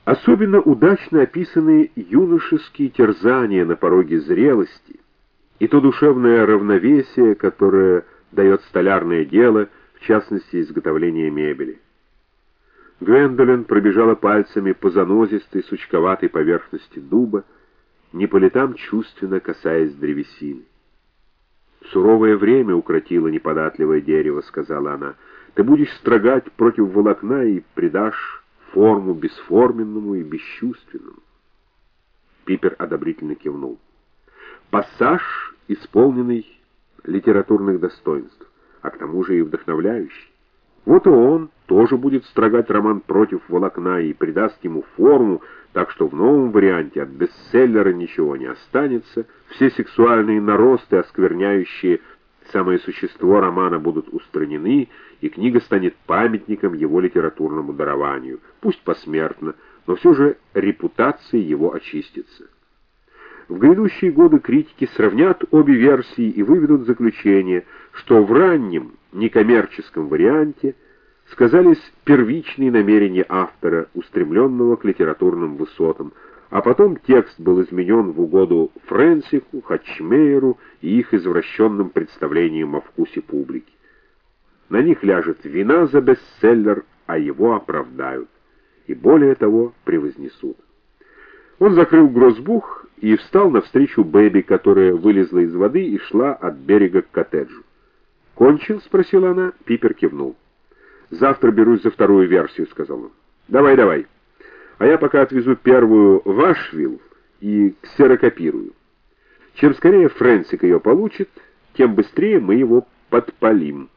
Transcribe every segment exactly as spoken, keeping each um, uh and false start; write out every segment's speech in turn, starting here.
Особенно удачно описаны юношеские терзания на пороге зрелости и то душевное равновесие, которое дает столярное дело, в частности, изготовление мебели. Гвендолин пробежала пальцами по занозистой, сучковатой поверхности дуба, не по летам чувственно касаясь древесины. «Суровое время укротило неподатливое дерево», — сказала она. «Ты будешь строгать против волокна и придашь форму бесформенному и бесчувственному». Пипер одобрительно кивнул. Пассаж, исполненный литературных достоинств, а к тому же и вдохновляющий. Вот и он тоже будет строгать роман против волокна и придаст ему форму, так что в новом варианте от бестселлера ничего не останется, все сексуальные наросты, оскверняющие самое существо романа, будут устранены, и книга станет памятником его литературному дарованию, пусть посмертно, но все же репутация его очистится. В грядущие годы критики сравнят обе версии и выведут заключение, что в раннем некоммерческом варианте сказались первичные намерения автора, устремленного к литературным высотам, а потом текст был изменен в угоду Френсиху, Хатчмейеру и их извращенным представлениям о вкусе публики. На них ляжет вина за бестселлер, а его оправдают, и более того превознесут. Он закрыл грозбух и встал навстречу Бэби, которая вылезла из воды и шла от берега к коттеджу. «Кончил?» — спросила она. Пипер кивнул. «Завтра берусь за вторую версию», — сказал он. «Давай, давай. А я пока отвезу первую в Ашвилл и ксерокопирую. Чем скорее Фрэнсик ее получит, тем быстрее мы его подпалим».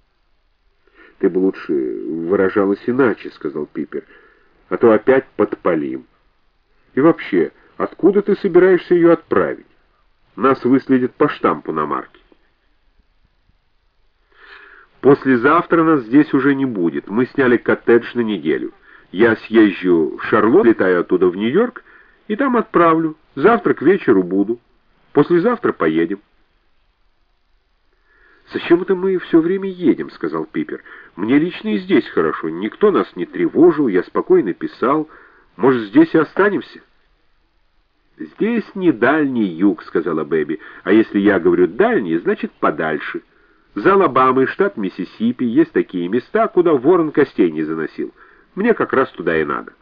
«Ты бы лучше выражалась иначе», — сказал Пипер, — «а то опять подпалим. И вообще, откуда ты собираешься ее отправить? Нас выследят по штампу на марке». «Послезавтра нас здесь уже не будет. Мы сняли коттедж на неделю. Я съезжу в Шарлотт, летаю оттуда в Нью-Йорк, и там отправлю. Завтра к вечеру буду. Послезавтра поедем». «Зачем это мы все время едем?» — сказал Пипер. «Мне лично и здесь хорошо. Никто нас не тревожил, я спокойно писал. Может, здесь и останемся?» «Здесь не дальний юг», — сказала Бэби. «А если я говорю дальний, значит подальше. За Алабамой, штат Миссисипи, есть такие места, куда ворон костей не заносил. Мне как раз туда и надо».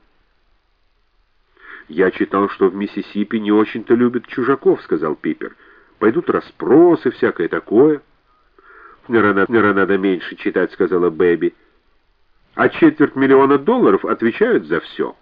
«Я читал, что в Миссисипи не очень-то любят чужаков», — сказал Пипер. «Пойдут расспросы, всякое такое». «Наверное, надо меньше читать», — сказала Бэби. «А четверть миллиона долларов отвечают за все».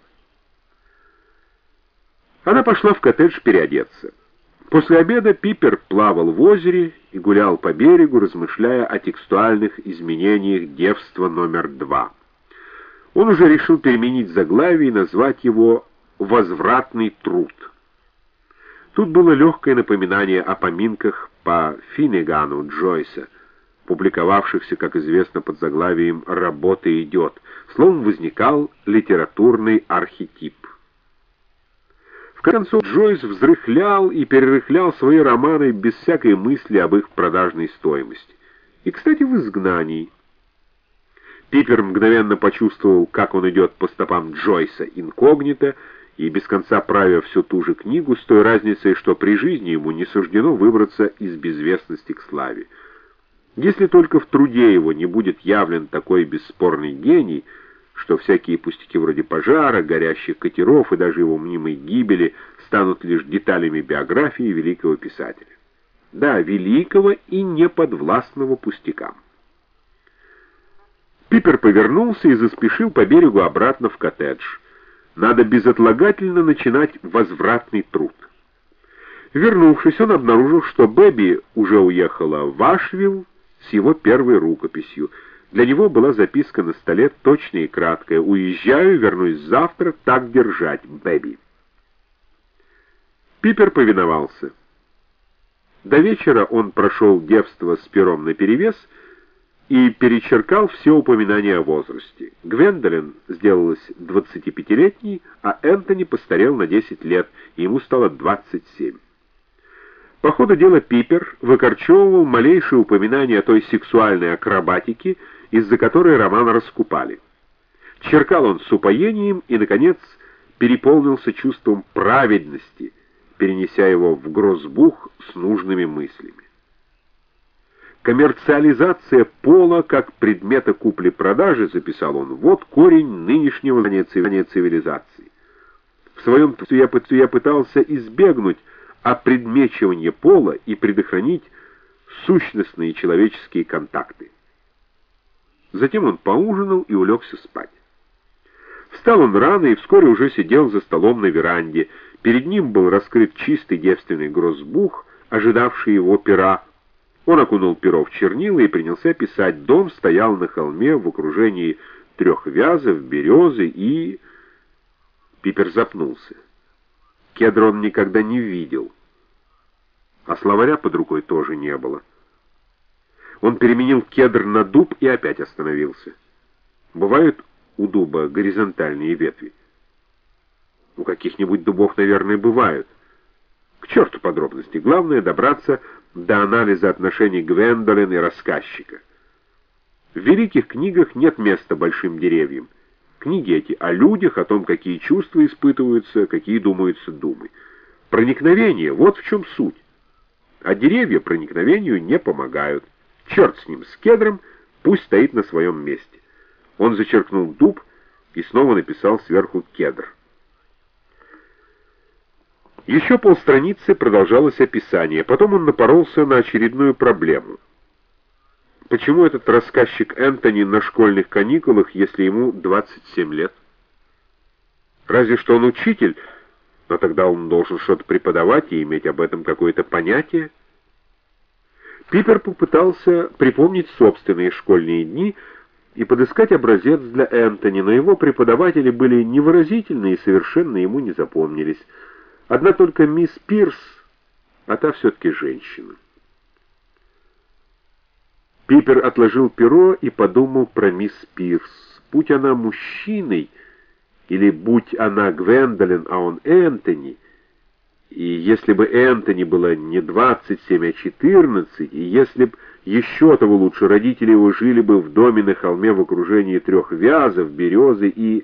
Она пошла в коттедж переодеться. После обеда Пипер плавал в озере и гулял по берегу, размышляя о текстуальных изменениях девства номер два. Он уже решил переменить заглавие и назвать его «Возвратный труд». Тут было легкое напоминание о поминках по Финнигану Джойса, публиковавшихся, как известно, под заглавием «Работа идет». Словом, возникал литературный архетип. В конце концов, Джойс взрыхлял и перерыхлял свои романы без всякой мысли об их продажной стоимости. И, кстати, в «Изгнании». Пипер мгновенно почувствовал, как он идет по стопам Джойса инкогнито, и без конца правя всю ту же книгу, с той разницей, что при жизни ему не суждено выбраться из безвестности к славе. Если только в труде его не будет явлен такой бесспорный гений, что всякие пустяки вроде пожара, горящих катеров и даже его мнимой гибели станут лишь деталями биографии великого писателя. Да, великого и неподвластного пустякам. Пипер повернулся и заспешил по берегу обратно в коттедж. Надо безотлагательно начинать возвратный труд. Вернувшись, он обнаружил, что Бэби уже уехала в Ашвилл с его первой рукописью. Для него была записка на столе точная и краткая: «Уезжаю, вернусь завтра, так держать, Бэби». Пипер повиновался. До вечера он прошел девство с пером наперевес и перечеркал все упоминания о возрасте. Гвендолин сделалась двадцатипятилетней, а Энтони постарел на десять лет, и ему стало двадцать семь. По ходу дела Пипер выкорчевывал малейшие упоминания о той сексуальной акробатике, из-за которой роман раскупали. Черкал он с упоением и, наконец, переполнился чувством праведности, перенеся его в Грозбух с нужными мыслями. «Коммерциализация пола как предмета купли-продажи», записал он, вот корень нынешнего знания цивилизации. В своем я, я пытался избегнуть опредмечивания пола и предохранить сущностные человеческие контакты. Затем он поужинал и улегся спать. Встал он рано и вскоре уже сидел за столом на веранде. Перед ним был раскрыт чистый девственный Грозбух, ожидавший его пера. Он окунул перо в чернила и принялся писать. Дом стоял на холме в окружении трех вязов, березы и... Пипер запнулся. Кедра он никогда не видел, а словаря под рукой тоже не было. Он переменил кедр на дуб и опять остановился. Бывают у дуба горизонтальные ветви? У каких-нибудь дубов, наверное, бывают. К черту подробности. Главное — добраться до анализа отношений Гвендолин и рассказчика. В великих книгах нет места большим деревьям. Книги эти о людях, о том, какие чувства испытываются, какие думаются думы. Проникновение — вот в чем суть. А деревья проникновению не помогают. Черт с ним, с кедром, пусть стоит на своем месте. Он зачеркнул дуб и снова написал сверху кедр. Еще полстраницы продолжалось описание. Потом он напоролся на очередную проблему. Почему этот рассказчик Энтони на школьных каникулах, если ему двадцать семь лет? Разве что он учитель, но тогда он должен что-то преподавать и иметь об этом какое-то понятие. Пипер попытался припомнить собственные школьные дни и подыскать образец для Энтони, но его преподаватели были невыразительны и совершенно ему не запомнились. Одна только мисс Пирс, а та все-таки женщина. Пипер отложил перо и подумал про мисс Пирс. Будь она мужчиной, или будь она Гвендолин, а он Энтони, и если бы Энтони было не двадцать семь, а четырнадцать, и если б еще того лучше родители его жили бы в доме на холме в окружении трех вязов, березы и...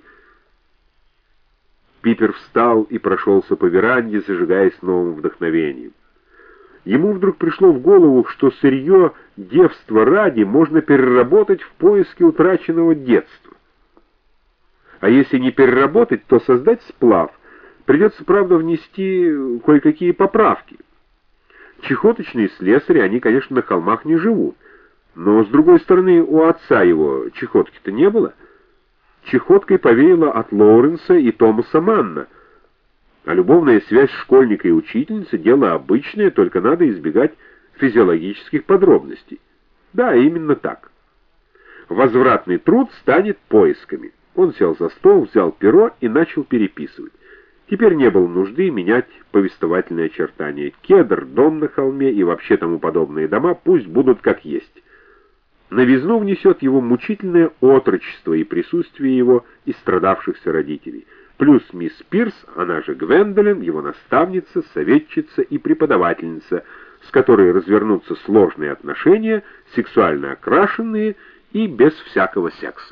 Пипер встал и прошелся по веранде, зажигаясь новым вдохновением. Ему вдруг пришло в голову, что сырье девства ради можно переработать в поиске утраченного детства. А если не переработать, то создать сплав придется, правда, внести кое-какие поправки. Чехоточные слесари, они, конечно, на холмах не живут, но, с другой стороны, у отца его чехотки-то не было. Чехоткой повеяло от Лоуренса и Томаса Манна. А любовная связь школьника и учительницы — дело обычное, только надо избегать физиологических подробностей. Да, именно так. Возвратный труд станет поисками. Он сел за стол, взял перо и начал переписывать. Теперь не было нужды менять повествовательные очертания. Кедр, дом на холме и вообще тому подобные дома пусть будут как есть. Новизну внесет его мучительное отрочество и присутствие его истрадавшихся родителей. Плюс мисс Пирс, она же Гвендолин, его наставница, советчица и преподавательница, с которой развернутся сложные отношения, сексуально окрашенные и без всякого секса.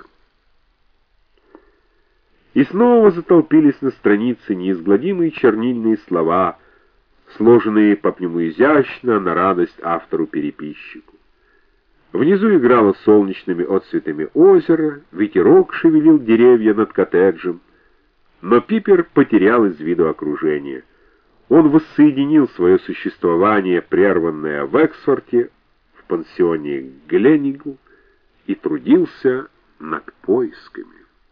И снова затолпились на странице неизгладимые чернильные слова, сложенные по-пнему изящно на радость автору-переписчику. Внизу играло солнечными отцветами озеро, ветерок шевелил деревья над коттеджем, но Пипер потерял из виду окружение. Он воссоединил свое существование, прерванное в Эксфорте, в пансионе Гленигу, и трудился над поисками.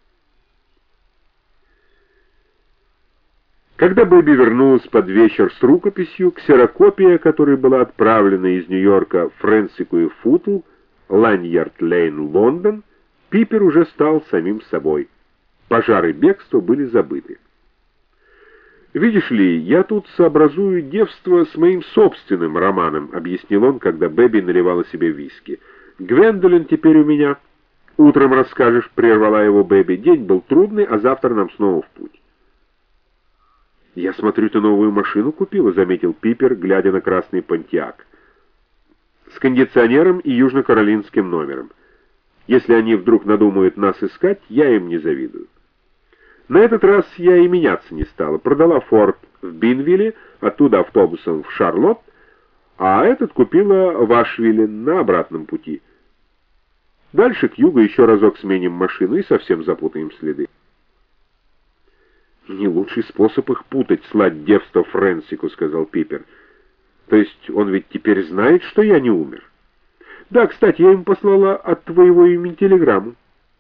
Когда Бэби вернулась под вечер с рукописью, ксерокопия, которая была отправлена из Нью-Йорка Фрэнсику и Футл, Ланьярд-Лейн, Лондон, Пипер уже стал самим собой. Пожар и бегство были забыты. «Видишь ли, я тут сообразую девство с моим собственным романом», — объяснил он, когда Бэби наливала себе виски. «Гвендолин теперь у меня». «Утром расскажешь», — прервала его Бэби. «День был трудный, а завтра нам снова в путь». «Я смотрю, ты новую машину купила», — заметил Пипер, глядя на красный Понтиак. «С кондиционером и южно-каролинским номером. Если они вдруг надумают нас искать, я им не завидую». На этот раз я и меняться не стала. Продала Форд в Бинвилле, оттуда автобусом в Шарлотт, а этот купила в Ашвилле на обратном пути. Дальше к югу еще разок сменим машину и совсем запутаем следы. «Не лучший способ их путать, слать девство Фрэнсику», — сказал Пипер. «То есть он ведь теперь знает, что я не умер?» «Да, кстати, я ему послала от твоего имени телеграмму».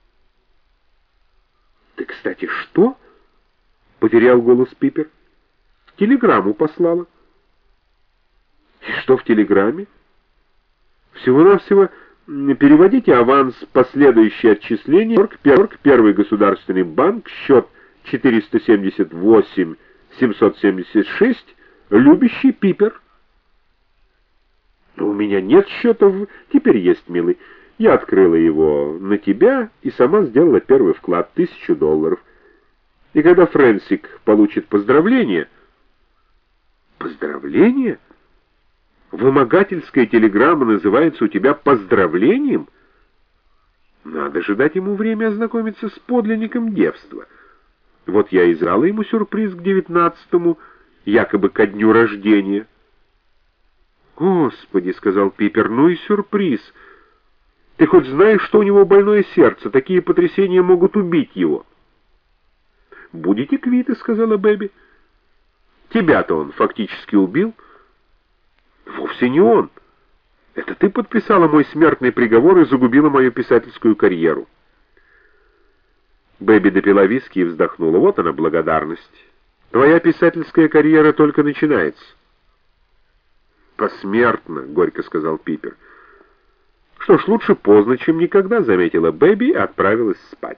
«Ты, кстати, что?» — потерял голос Пипер. «Телеграмму послала». «И что в телеграмме?» «Всего-навсего переводите аванс, последующее отчисление, первый государственный банк, счет четыреста семьдесят восемь семьсот семьдесят шесть, любящий Пипер». «Но у меня нет счетов, теперь есть, милый. Я открыла его на тебя и сама сделала первый вклад, тысячу долларов. И когда Фрэнсик получит поздравление...» «Поздравление? Вымогательская телеграмма называется у тебя поздравлением? Надо же дать ему время ознакомиться с подлинником девства. Вот я и сделала ему сюрприз к девятнадцатому, якобы ко дню рождения». «Господи», — сказал Пипер, — «ну и сюрприз. Ты хоть знаешь, что у него больное сердце? Такие потрясения могут убить его». «Будете квиты», — сказала Бэби. «Тебя-то он фактически убил». «Вовсе не он. Это ты подписала мой смертный приговор и загубила мою писательскую карьеру». Бэби допила виски и вздохнула. «Вот она, благодарность. Твоя писательская карьера только начинается». «Посмертно», — горько сказал Пипер. «Что ж, лучше поздно, чем никогда», — заметила Бэби и отправилась спать.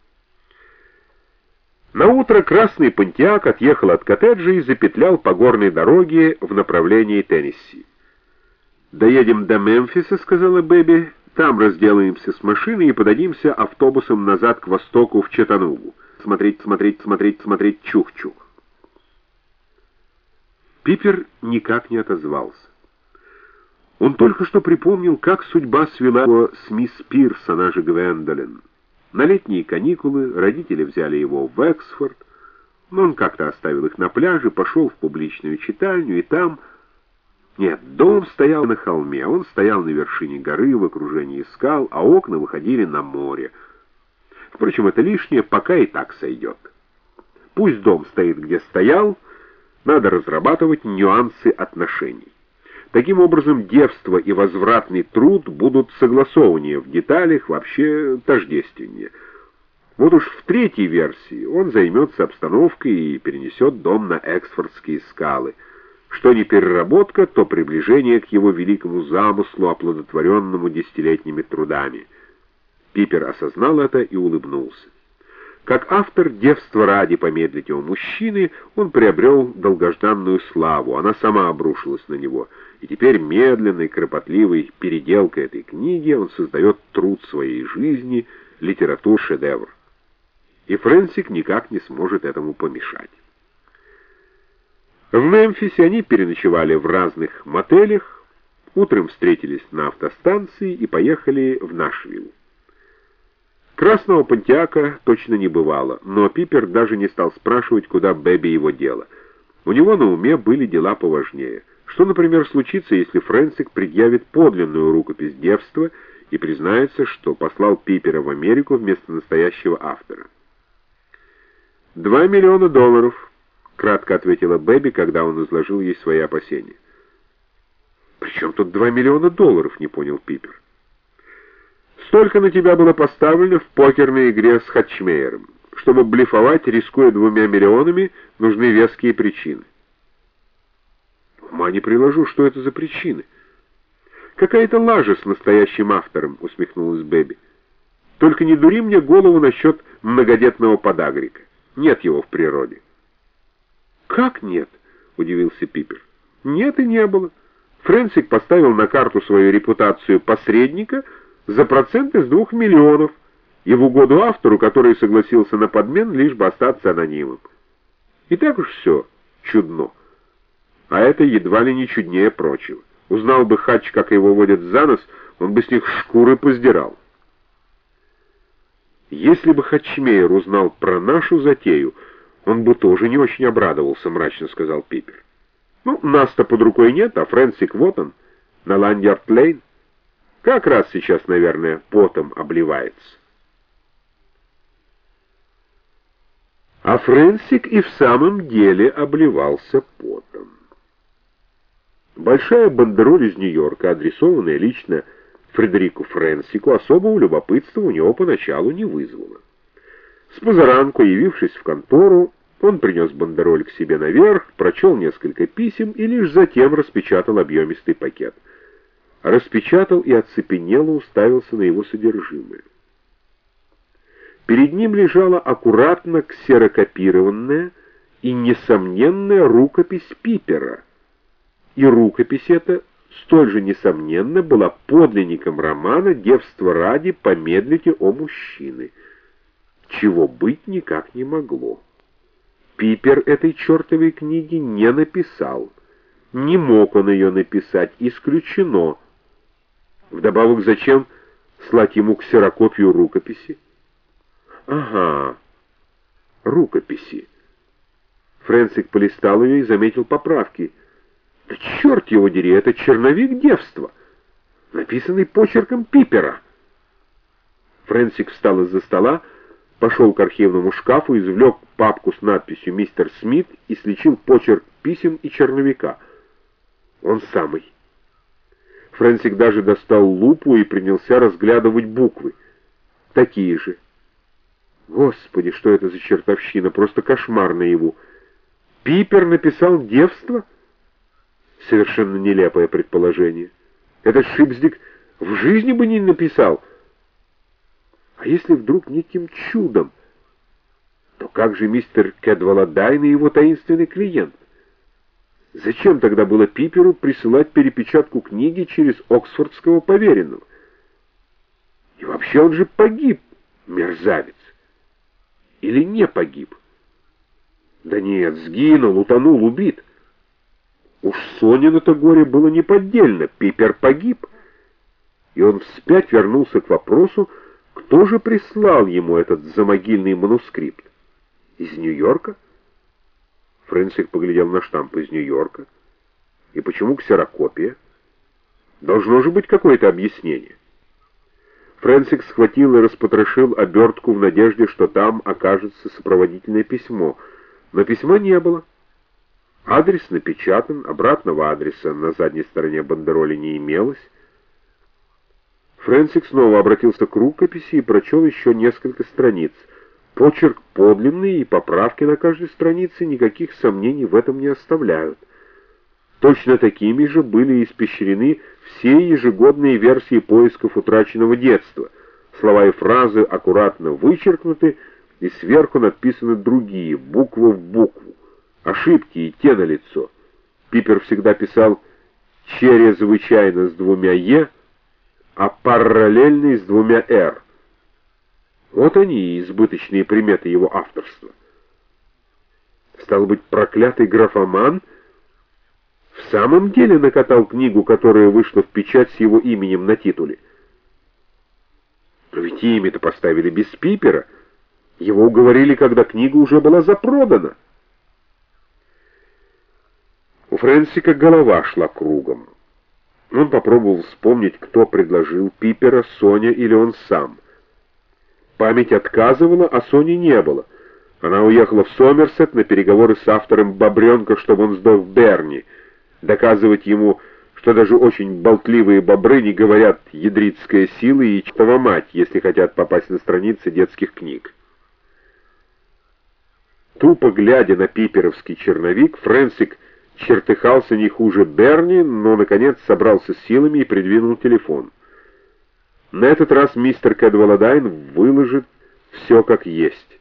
Наутро красный Понтиак отъехал от коттеджа и запетлял по горной дороге в направлении Теннесси. «Доедем до Мемфиса», — сказала Бэби, — «там разделаемся с машиной и подадимся автобусом назад к востоку в Чаттанугу. Смотреть, смотреть, смотреть, смотреть, чух-чух». Пипер никак не отозвался. Он только что припомнил, как судьба свела его с мисс Пирс, она же Гвендолин. На летние каникулы родители взяли его в Эксфорд, но он как-то оставил их на пляже, пошел в публичную читальню, и там... Нет, дом стоял на холме, он стоял на вершине горы в окружении скал, а окна выходили на море. Впрочем, это лишнее, пока и так сойдет. Пусть дом стоит, где стоял, надо разрабатывать нюансы отношений. Таким образом, девство и возвратный труд будут согласованнее в деталях, вообще тождественнее. Вот уж в третьей версии он займется обстановкой и перенесет дом на Эксфордские скалы. Что не переработка, то приближение к его великому замыслу, оплодотворенному десятилетними трудами. Пипер осознал это и улыбнулся. Как автор «Девства ради» помедлить его мужчины, он приобрел долгожданную славу, она сама обрушилась на него, и теперь медленной, кропотливой переделкой этой книги он создает труд своей жизни, литератур-шедевр. И Фрэнсик никак не сможет этому помешать. В Мемфисе они переночевали в разных мотелях, утром встретились на автостанции и поехали в Нашвилл. Красного Понтиака точно не бывало, но Пипер даже не стал спрашивать, куда Бэби его дела. У него на уме были дела поважнее. Что, например, случится, если Фрэнсик предъявит подлинную рукопись девства и признается, что послал Пипера в Америку вместо настоящего автора? «Два миллиона долларов», — кратко ответила Бэби, когда он изложил ей свои опасения. «При чем тут два миллиона долларов?» — не понял Пипер. «Столько на тебя было поставлено в покерной игре с Хатчмейером. Чтобы блефовать, рискуя двумя миллионами, нужны веские причины». «Ума не приложу, что это за причины?» «Какая-то лажа с настоящим автором», — усмехнулась Бэби. «Только не дури мне голову насчет многодетного подагрика. Нет его в природе». «Как нет?» — удивился Пипер. «Нет и не было. Фрэнсик поставил на карту свою репутацию посредника за процент из двух миллионов, и в угоду автору, который согласился на подмен, лишь бы остаться анонимом. И так уж все чудно. А это едва ли не чуднее прочего. Узнал бы Хатч, как его водят за нос, он бы с них шкуры поздирал». Если бы Хатчмейер узнал про нашу затею, он бы тоже не очень обрадовался, мрачно сказал Пипер. Ну, нас-то под рукой нет, а Фрэнсик вот он, на Ланьярд-Лейн. Как раз сейчас, наверное, потом обливается. А Фрэнсик и в самом деле обливался потом. Большая бандероль из Нью-Йорка, адресованная лично Фредерику Фрэнсику, особого любопытства у него поначалу не вызвала. С позаранку, явившись в контору, он принес бандероль к себе наверх, прочел несколько писем и лишь затем распечатал объемистый пакет. Распечатал и оцепенело уставился на его содержимое. Перед ним лежала аккуратно ксерокопированная и несомненная рукопись Пипера. И рукопись эта столь же несомненно была подлинником романа «Девство ради, помедлите о мужчины», чего быть никак не могло. Пипер этой чертовой книги не написал. Не мог он ее написать, исключено. Вдобавок, зачем слать ему ксерокопию рукописи? Ага, рукописи. Фрэнсик полистал ее и заметил поправки. Да черт его дери, это черновик девства, написанный почерком Пипера. Фрэнсик встал из-за стола, пошел к архивному шкафу, извлек папку с надписью «Мистер Смит» и сличил почерк писем и черновика. Он самый. Фрэнсик даже достал лупу и принялся разглядывать буквы. Такие же. Господи, что это за чертовщина, просто кошмар наяву. Пипер написал «Девство»? Совершенно нелепое предположение. Этот Шипсдик в жизни бы не написал. А если вдруг неким чудом, то как же мистер Кэдваладайн и его таинственный клиент? Зачем тогда было Пиперу присылать перепечатку книги через оксфордского поверенного? И вообще он же погиб, мерзавец. Или не погиб? Да нет, сгинул, утонул, убит. Уж Сонину-то горе было неподдельно, Пипер погиб. И он вспять вернулся к вопросу, кто же прислал ему этот замогильный манускрипт? Из Нью-Йорка? Фрэнсик поглядел на штамп из Нью-Йорка. И почему ксерокопия? Должно же быть какое-то объяснение. Фрэнсик схватил и распотрошил обертку в надежде, что там окажется сопроводительное письмо. Но письма не было. Адрес напечатан, обратного адреса на задней стороне бандероли не имелось. Фрэнсик снова обратился к рукописи и прочел еще несколько страниц. Почерк подлинный, и поправки на каждой странице никаких сомнений в этом не оставляют. Точно такими же были испещрены все ежегодные версии поисков утраченного детства. Слова и фразы аккуратно вычеркнуты, и сверху написаны другие, буква в букву. Ошибки и те налицо. Пипер всегда писал «чрезвычайно» с двумя «е», а параллельный с двумя «р». Вот они, избыточные приметы его авторства. Стало быть, проклятый графоман в самом деле накатал книгу, которая вышла в печать с его именем на титуле. Но ведь имя-то поставили без Пипера. Его уговорили, когда книга уже была запродана. У Фрэнсика голова шла кругом. Он попробовал вспомнить, кто предложил Пипера, Соня или он сам. Память отказывала, а Сони не было. Она уехала в Сомерсет на переговоры с автором «Бобренка», чтобы он сдох в Берни. Доказывать ему, что даже очень болтливые бобры не говорят «ядритская сила» и «чертова мать», если хотят попасть на страницы детских книг. Тупо глядя на пиперовский черновик, Фрэнсик чертыхался не хуже Берни, но, наконец, собрался с силами и придвинул телефон. На этот раз мистер Кэдваладайн выложит все как есть.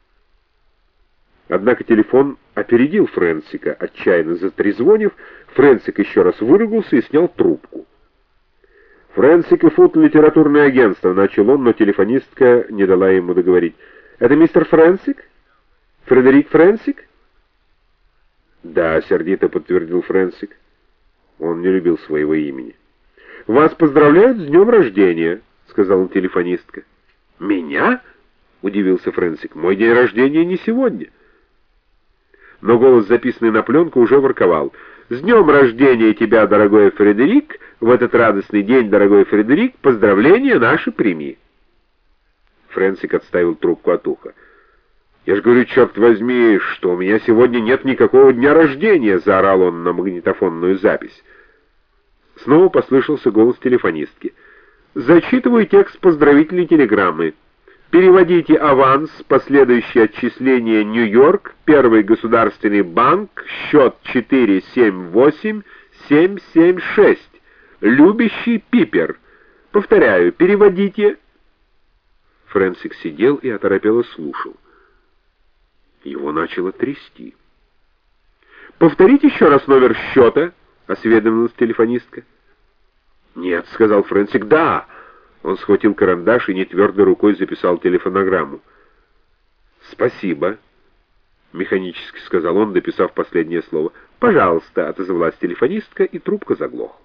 Однако телефон опередил Фрэнсика, отчаянно затрезвонив. Фрэнсик еще раз выругался и снял трубку. «Фрэнсик и Фут, литературное агентство», — начал он, но телефонистка не дала ему договорить. «Это мистер Фрэнсик? Фредерик Фрэнсик?» «Да», — сердито подтвердил Фрэнсик. Он не любил своего имени. «Вас поздравляют с днем рождения», — сказала телефонистка. «Меня? удивился Фрэнсик. «Мой день рождения не сегодня». Но голос, записанный на пленку, уже ворковал. «С днем рождения тебя, дорогой Фредерик! В этот радостный день, дорогой Фредерик, поздравления наши прими!» Фрэнсик отставил трубку от уха. «Я ж говорю, черт возьми, что у меня сегодня нет никакого дня рождения!» — заорал он на магнитофонную запись. Снова послышался голос телефонистки. «Зачитываю текст поздравительной телеграммы. Переводите аванс, последующее отчисление Нью-Йорк, Первый государственный банк, счет четыре семь восемь семь семь шесть. Любящий Пипер. Повторяю, переводите...» Фрэнсик сидел и оторопело слушал. Его начало трясти. «Повторите еще раз номер счета», — осведомилась телефонистка. «Нет», — сказал Фрэнсик, — «да». Он схватил карандаш и нетвердой рукой записал телефонограмму. «Спасибо», — механически сказал он, дописав последнее слово. «Пожалуйста», — отозвалась телефонистка, и трубка заглохла.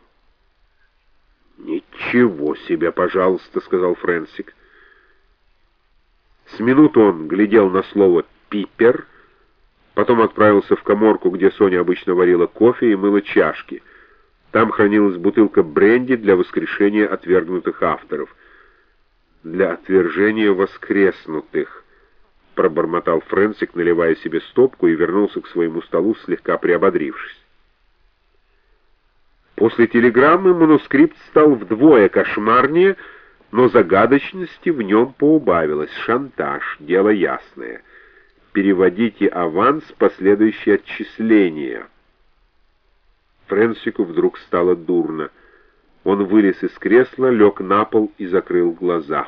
«Ничего себе, пожалуйста», — сказал Фрэнсик. С минуту он глядел на слово «пипер», потом отправился в каморку, где Соня обычно варила кофе и мыла чашки. Там хранилась бутылка бренди для воскрешения отвергнутых авторов. «Для отвержения воскреснутых», — пробормотал Фрэнсик, наливая себе стопку, и вернулся к своему столу, слегка приободрившись. После телеграммы манускрипт стал вдвое кошмарнее, но загадочности в нем поубавилось. Шантаж, дело ясное. Переводите аванс, последующее отчисление. Фрэнсику вдруг стало дурно. Он вылез из кресла, лег на пол и закрыл глаза.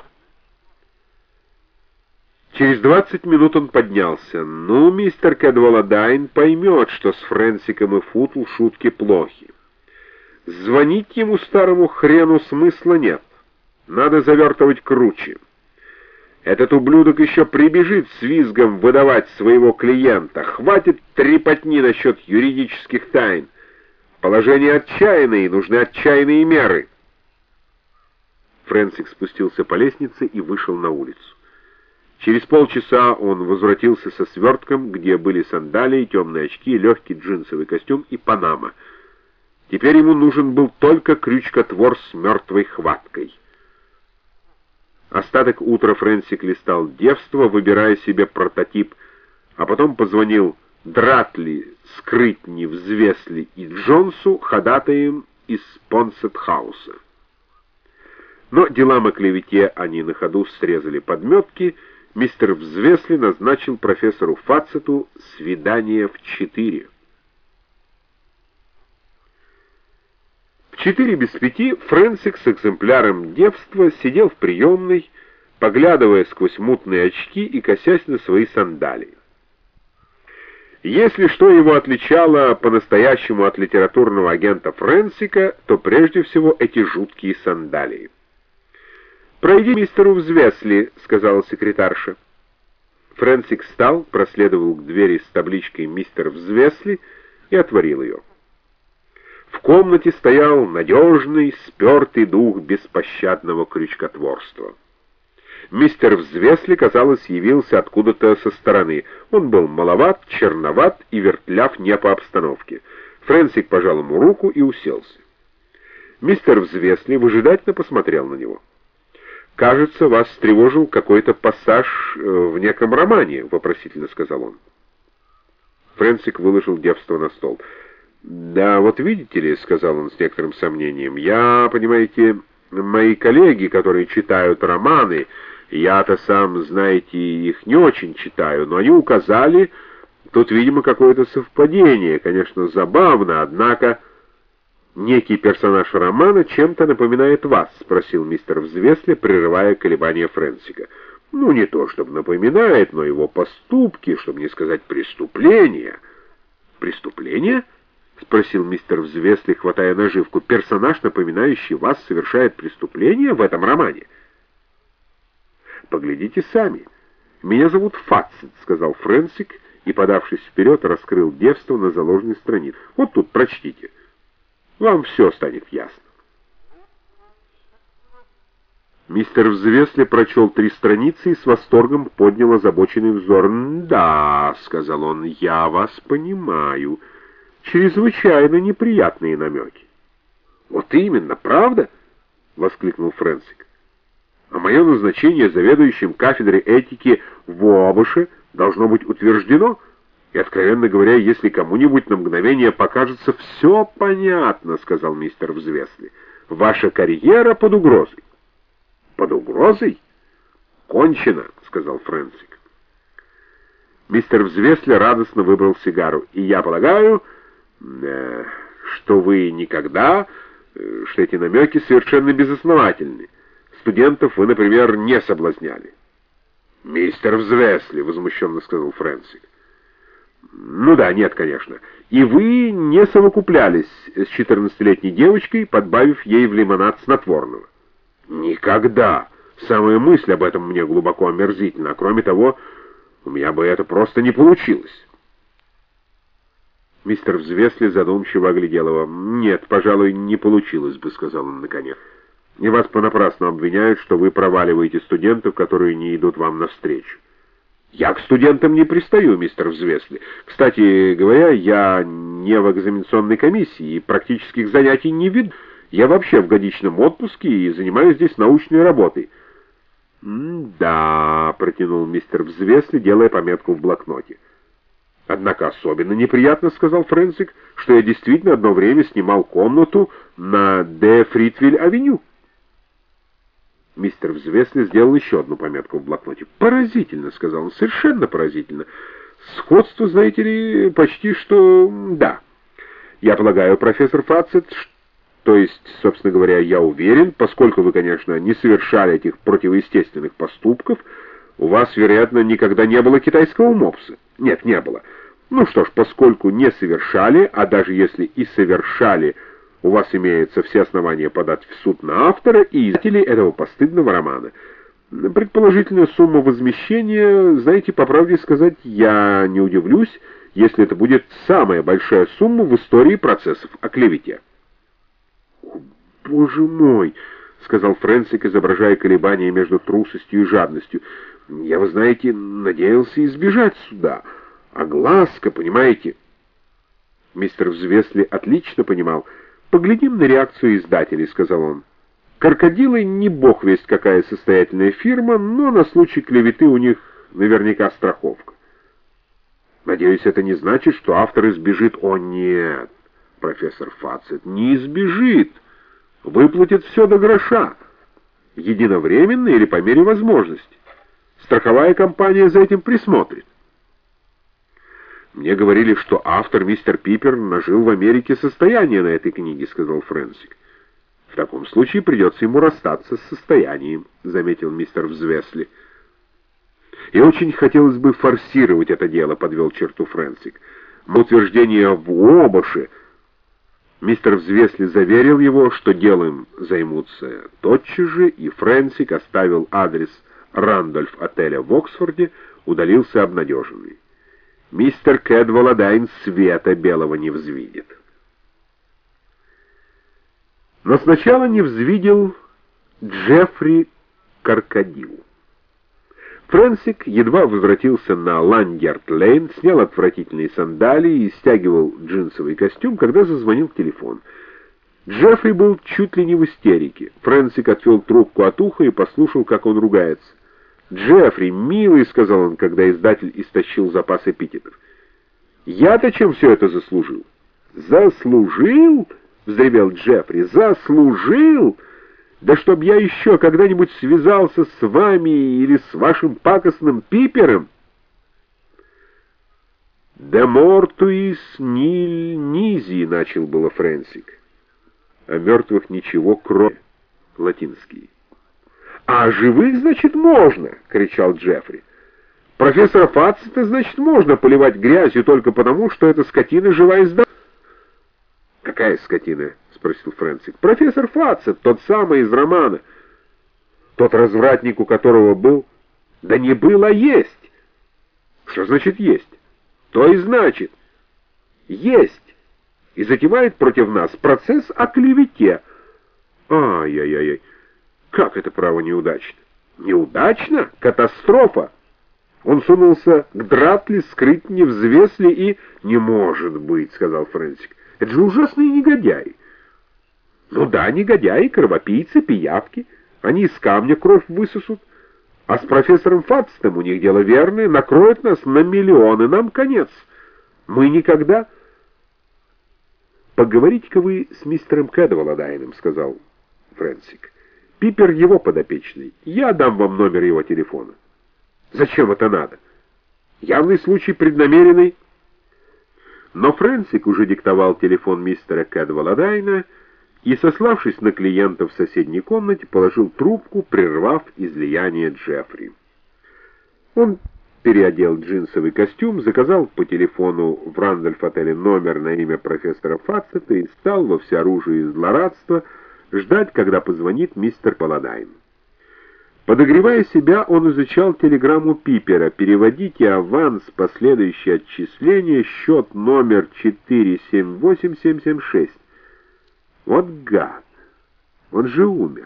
Через двадцать минут он поднялся. «Ну, мистер Кэдваладайн поймет, что с Фрэнсиком и Футл шутки плохи. Звонить ему, старому хрену, смысла нет. Надо завертывать круче. Этот ублюдок еще прибежит с визгом выдавать своего клиента. Хватит трепотни насчет юридических тайн. Положение отчаянное, нужны отчаянные меры». Фрэнсик спустился по лестнице и вышел на улицу. Через полчаса он возвратился со свертком, где были сандалии, темные очки, легкий джинсовый костюм и панама. Теперь ему нужен был только крючкотвор с мертвой хваткой. Остаток утра Фрэнсик листал «Девство», выбирая себе прототип, а потом позвонил Дратли, Скрытни, Взвесли и Джонсу, ходатаем из Понсет-хауса. Но делам о клевете они на ходу срезали подметки. Мистер Взвесли назначил профессору Фацету свидание в четыре. В четыре без пяти Фрэнсик с экземпляром «Девства» сидел в приемной, поглядывая сквозь мутные очки и косясь на свои сандалии. Если что его отличало по-настоящему от литературного агента Фрэнсика, то прежде всего эти жуткие сандалии. «Пройди мистеру Взвесли», — сказала секретарша. Фрэнсик встал, проследовал к двери с табличкой «Мистер Взвесли» и отворил ее. В комнате стоял надежный, спертый дух беспощадного крючкотворства. Мистер Взвесли, казалось, явился откуда-то со стороны. Он был маловат, черноват и вертляв не по обстановке. Фрэнсик пожал ему руку и уселся. Мистер Взвесли выжидательно посмотрел на него. «Кажется, вас встревожил какой-то пассаж в неком романе», — вопросительно сказал он. Фрэнсик выложил «Девство» на стол. «Да, вот видите ли», — сказал он с некоторым сомнением, — «я, понимаете, мои коллеги, которые читают романы, я-то сам, знаете, их не очень читаю, но они указали, тут, видимо, какое-то совпадение, конечно, забавно, однако...» «Некий персонаж романа чем-то напоминает вас?» — спросил мистер Взвесли, прерывая колебания Фрэнсика. «Ну, не то, чтобы напоминает, но его поступки, чтобы не сказать преступления». «Преступления?» — спросил мистер Взвесли, хватая наживку. «Персонаж, напоминающий вас, совершает преступление в этом романе?» «Поглядите сами. Меня зовут Фацет», — сказал Фрэнсик, и, подавшись вперед, раскрыл «Девство» на заложенной странице. «Вот тут прочтите. Вам все станет ясно». Мистер Взвесли прочел три страницы и с восторгом поднял озабоченный взор. «Да», — сказал он, — «я вас понимаю. Чрезвычайно неприятные намеки». «Вот именно, правда?» — воскликнул Фрэнсик. «А мое назначение заведующим кафедрой этики в Уобуше должно быть утверждено, и, откровенно говоря, если кому-нибудь на мгновение покажется все понятно, — сказал мистер Взвесли, — ваша карьера под угрозой». «Под угрозой? Кончено», — сказал Фрэнсик. Мистер Взвесли радостно выбрал сигару. «И я полагаю, э, что вы никогда, э, что эти намеки совершенно безосновательны. Студентов вы, например, не соблазняли». «Мистер Взвесли», — возмущенно сказал Фрэнсик. «Ну да, нет, конечно. И вы не совокуплялись с четырнадцатилетней девочкой, подбавив ей в лимонад снотворного». «Никогда! Самая мысль об этом мне глубоко омерзительна, а кроме того, у меня бы это просто не получилось». Мистер Взвесли задумчиво оглядел его. «Нет, пожалуй, не получилось бы», — сказал он наконец. «И вас понапрасну обвиняют, что вы проваливаете студентов, которые не идут вам навстречу». «Я к студентам не пристаю, мистер Взвесли. Кстати говоря, я не в экзаменационной комиссии и практических занятий не веду. Я вообще в годичном отпуске и занимаюсь здесь научной работой». «Да», — протянул мистер Взвесли, делая пометку в блокноте. «Однако особенно неприятно, — сказал Фрэнсик, — что я действительно одно время снимал комнату на де Фритвиль-авеню». Мистер Взвесли сделал еще одну пометку в блокноте. «Поразительно, — сказал он, — совершенно поразительно. Сходство, знаете ли, почти что... да. Я полагаю, профессор Фацет, что... То есть, собственно говоря, я уверен, поскольку вы, конечно, не совершали этих противоестественных поступков, у вас, вероятно, никогда не было китайского мопса. Нет, не было. Ну что ж, поскольку не совершали, а даже если и совершали, у вас имеются все основания подать в суд на автора и издателей этого постыдного романа. Предположительная сумма возмещения, знаете, по правде сказать, я не удивлюсь, если это будет самая большая сумма в истории процессов о клевете». «Боже мой!» — сказал Фрэнсик, изображая колебания между трусостью и жадностью. «Я, вы знаете, надеялся избежать суда. Огласка, понимаете?» Мистер Взвесли отлично понимал. «Поглядим на реакцию издателей», — сказал он. «Крокодилы не бог весть какая состоятельная фирма, но на случай клеветы у них наверняка страховка. Надеюсь, это не значит, что автор избежит». «О, нет, профессор Фацет, не избежит. Выплатит все до гроша. Единовременно или по мере возможности. Страховая компания за этим присмотрит». «Мне говорили, что автор, мистер Пипер, нажил в Америке состояние на этой книге», — сказал Фрэнсик. «В таком случае придется ему расстаться с состоянием», — заметил мистер Взвесли. «И очень хотелось бы форсировать это дело», — подвел черту Фрэнсик. «Но утверждение в Уобуше...» Мистер Взвесли заверил его, что делом займутся тотчас же, и Фрэнсик оставил адрес Рандольф-отеля в Оксфорде, удалился обнадеженный. Мистер Кэдваладайн света белого не взвидит. Но сначала не взвидел Джеффри Крокодил. Фрэнсик едва возвратился на Ланьярд-Лейн, снял отвратительные сандалии и стягивал джинсовый костюм, когда зазвонил телефон. Джеффри был чуть ли не в истерике. Фрэнсик отвел трубку от уха и послушал, как он ругается. «Джеффри, милый, — сказал он, когда издатель истощил запас эпитетов, — я-то чем все это заслужил?» «Заслужил?» — взревел Джеффри. «Заслужил? Да чтоб я еще когда-нибудь связался с вами или с вашим пакостным Пипером!» «De mortuis nil nisi», — начал было Фрэнсик. «О мертвых ничего, кроме...» — латинский. «А живых, значит, можно!» — кричал Джеффри. «Профессора Фацета, значит, можно поливать грязью только потому, что эта скотина жива и здорова». «Какая скотина?» — спросил Фрэнсик. «Профессор Фацет, тот самый из романа. Тот развратник, у которого был...» «Да не был, а есть!» «Что значит есть?» «То и значит. Есть. И затевает против нас процесс о клевете». «Ай-яй-яй-яй. Как это, право, неудачно? Неудачно? Катастрофа! Он сунулся к Дратли, скрытни, взвесли и... «Не может быть», — сказал Фрэнсик. «Это же ужасные негодяи». «Ну да, негодяи, кровопийцы, пиявки. Они из камня кровь высосут. А с профессором Фадстом у них дело верное, накроет нас на миллионы, нам конец. Мы никогда...» «Поговорите-ка вы с мистером Кэдваладайном», — сказал Фрэнсик. «Пипер его подопечный. Я дам вам номер его телефона». «Зачем это надо? Явный случай преднамеренный». Но Фрэнсик уже диктовал телефон мистера Кэдваладайна и, сославшись на клиента в соседней комнате, положил трубку, прервав излияние Джеффри. Он переодел джинсовый костюм, заказал по телефону в Рандольф-отеле номер на имя профессора Фацета и стал во всеоружии злорадства ждать, когда позвонит мистер Паладайн. Подогревая себя, он изучал телеграмму Пипера: «Переводите аванс, последующее отчисление, счет номер четыре семь восемь семь семь шесть». Вот гад! Он же умер.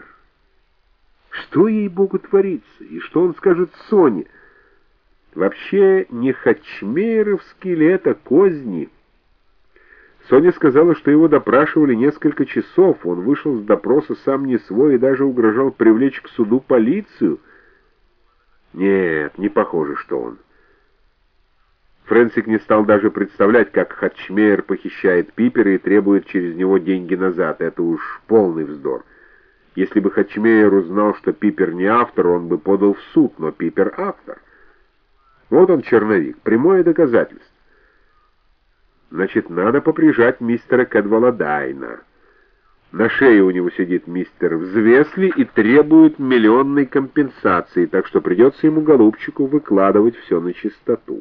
Что ей-богу творится? И что он скажет Соне? Вообще, не хачмейровские ли это козни? Соня сказала, что его допрашивали несколько часов. Он вышел с допроса сам не свой и даже угрожал привлечь к суду полицию. Нет, не похоже, что он. Фрэнсик не стал даже представлять, как Хатчмейер похищает Пипера и требует через него деньги назад. Это уж полный вздор. Если бы Хатчмейер узнал, что Пипер не автор, он бы подал в суд, но Пипер автор. Вот он, черновик, прямое доказательство. Значит, надо поприжать мистера Кэдваладайна. На шее у него сидит мистер Взвесли и требует миллионной компенсации, так что придется ему, голубчику, выкладывать все на чистоту.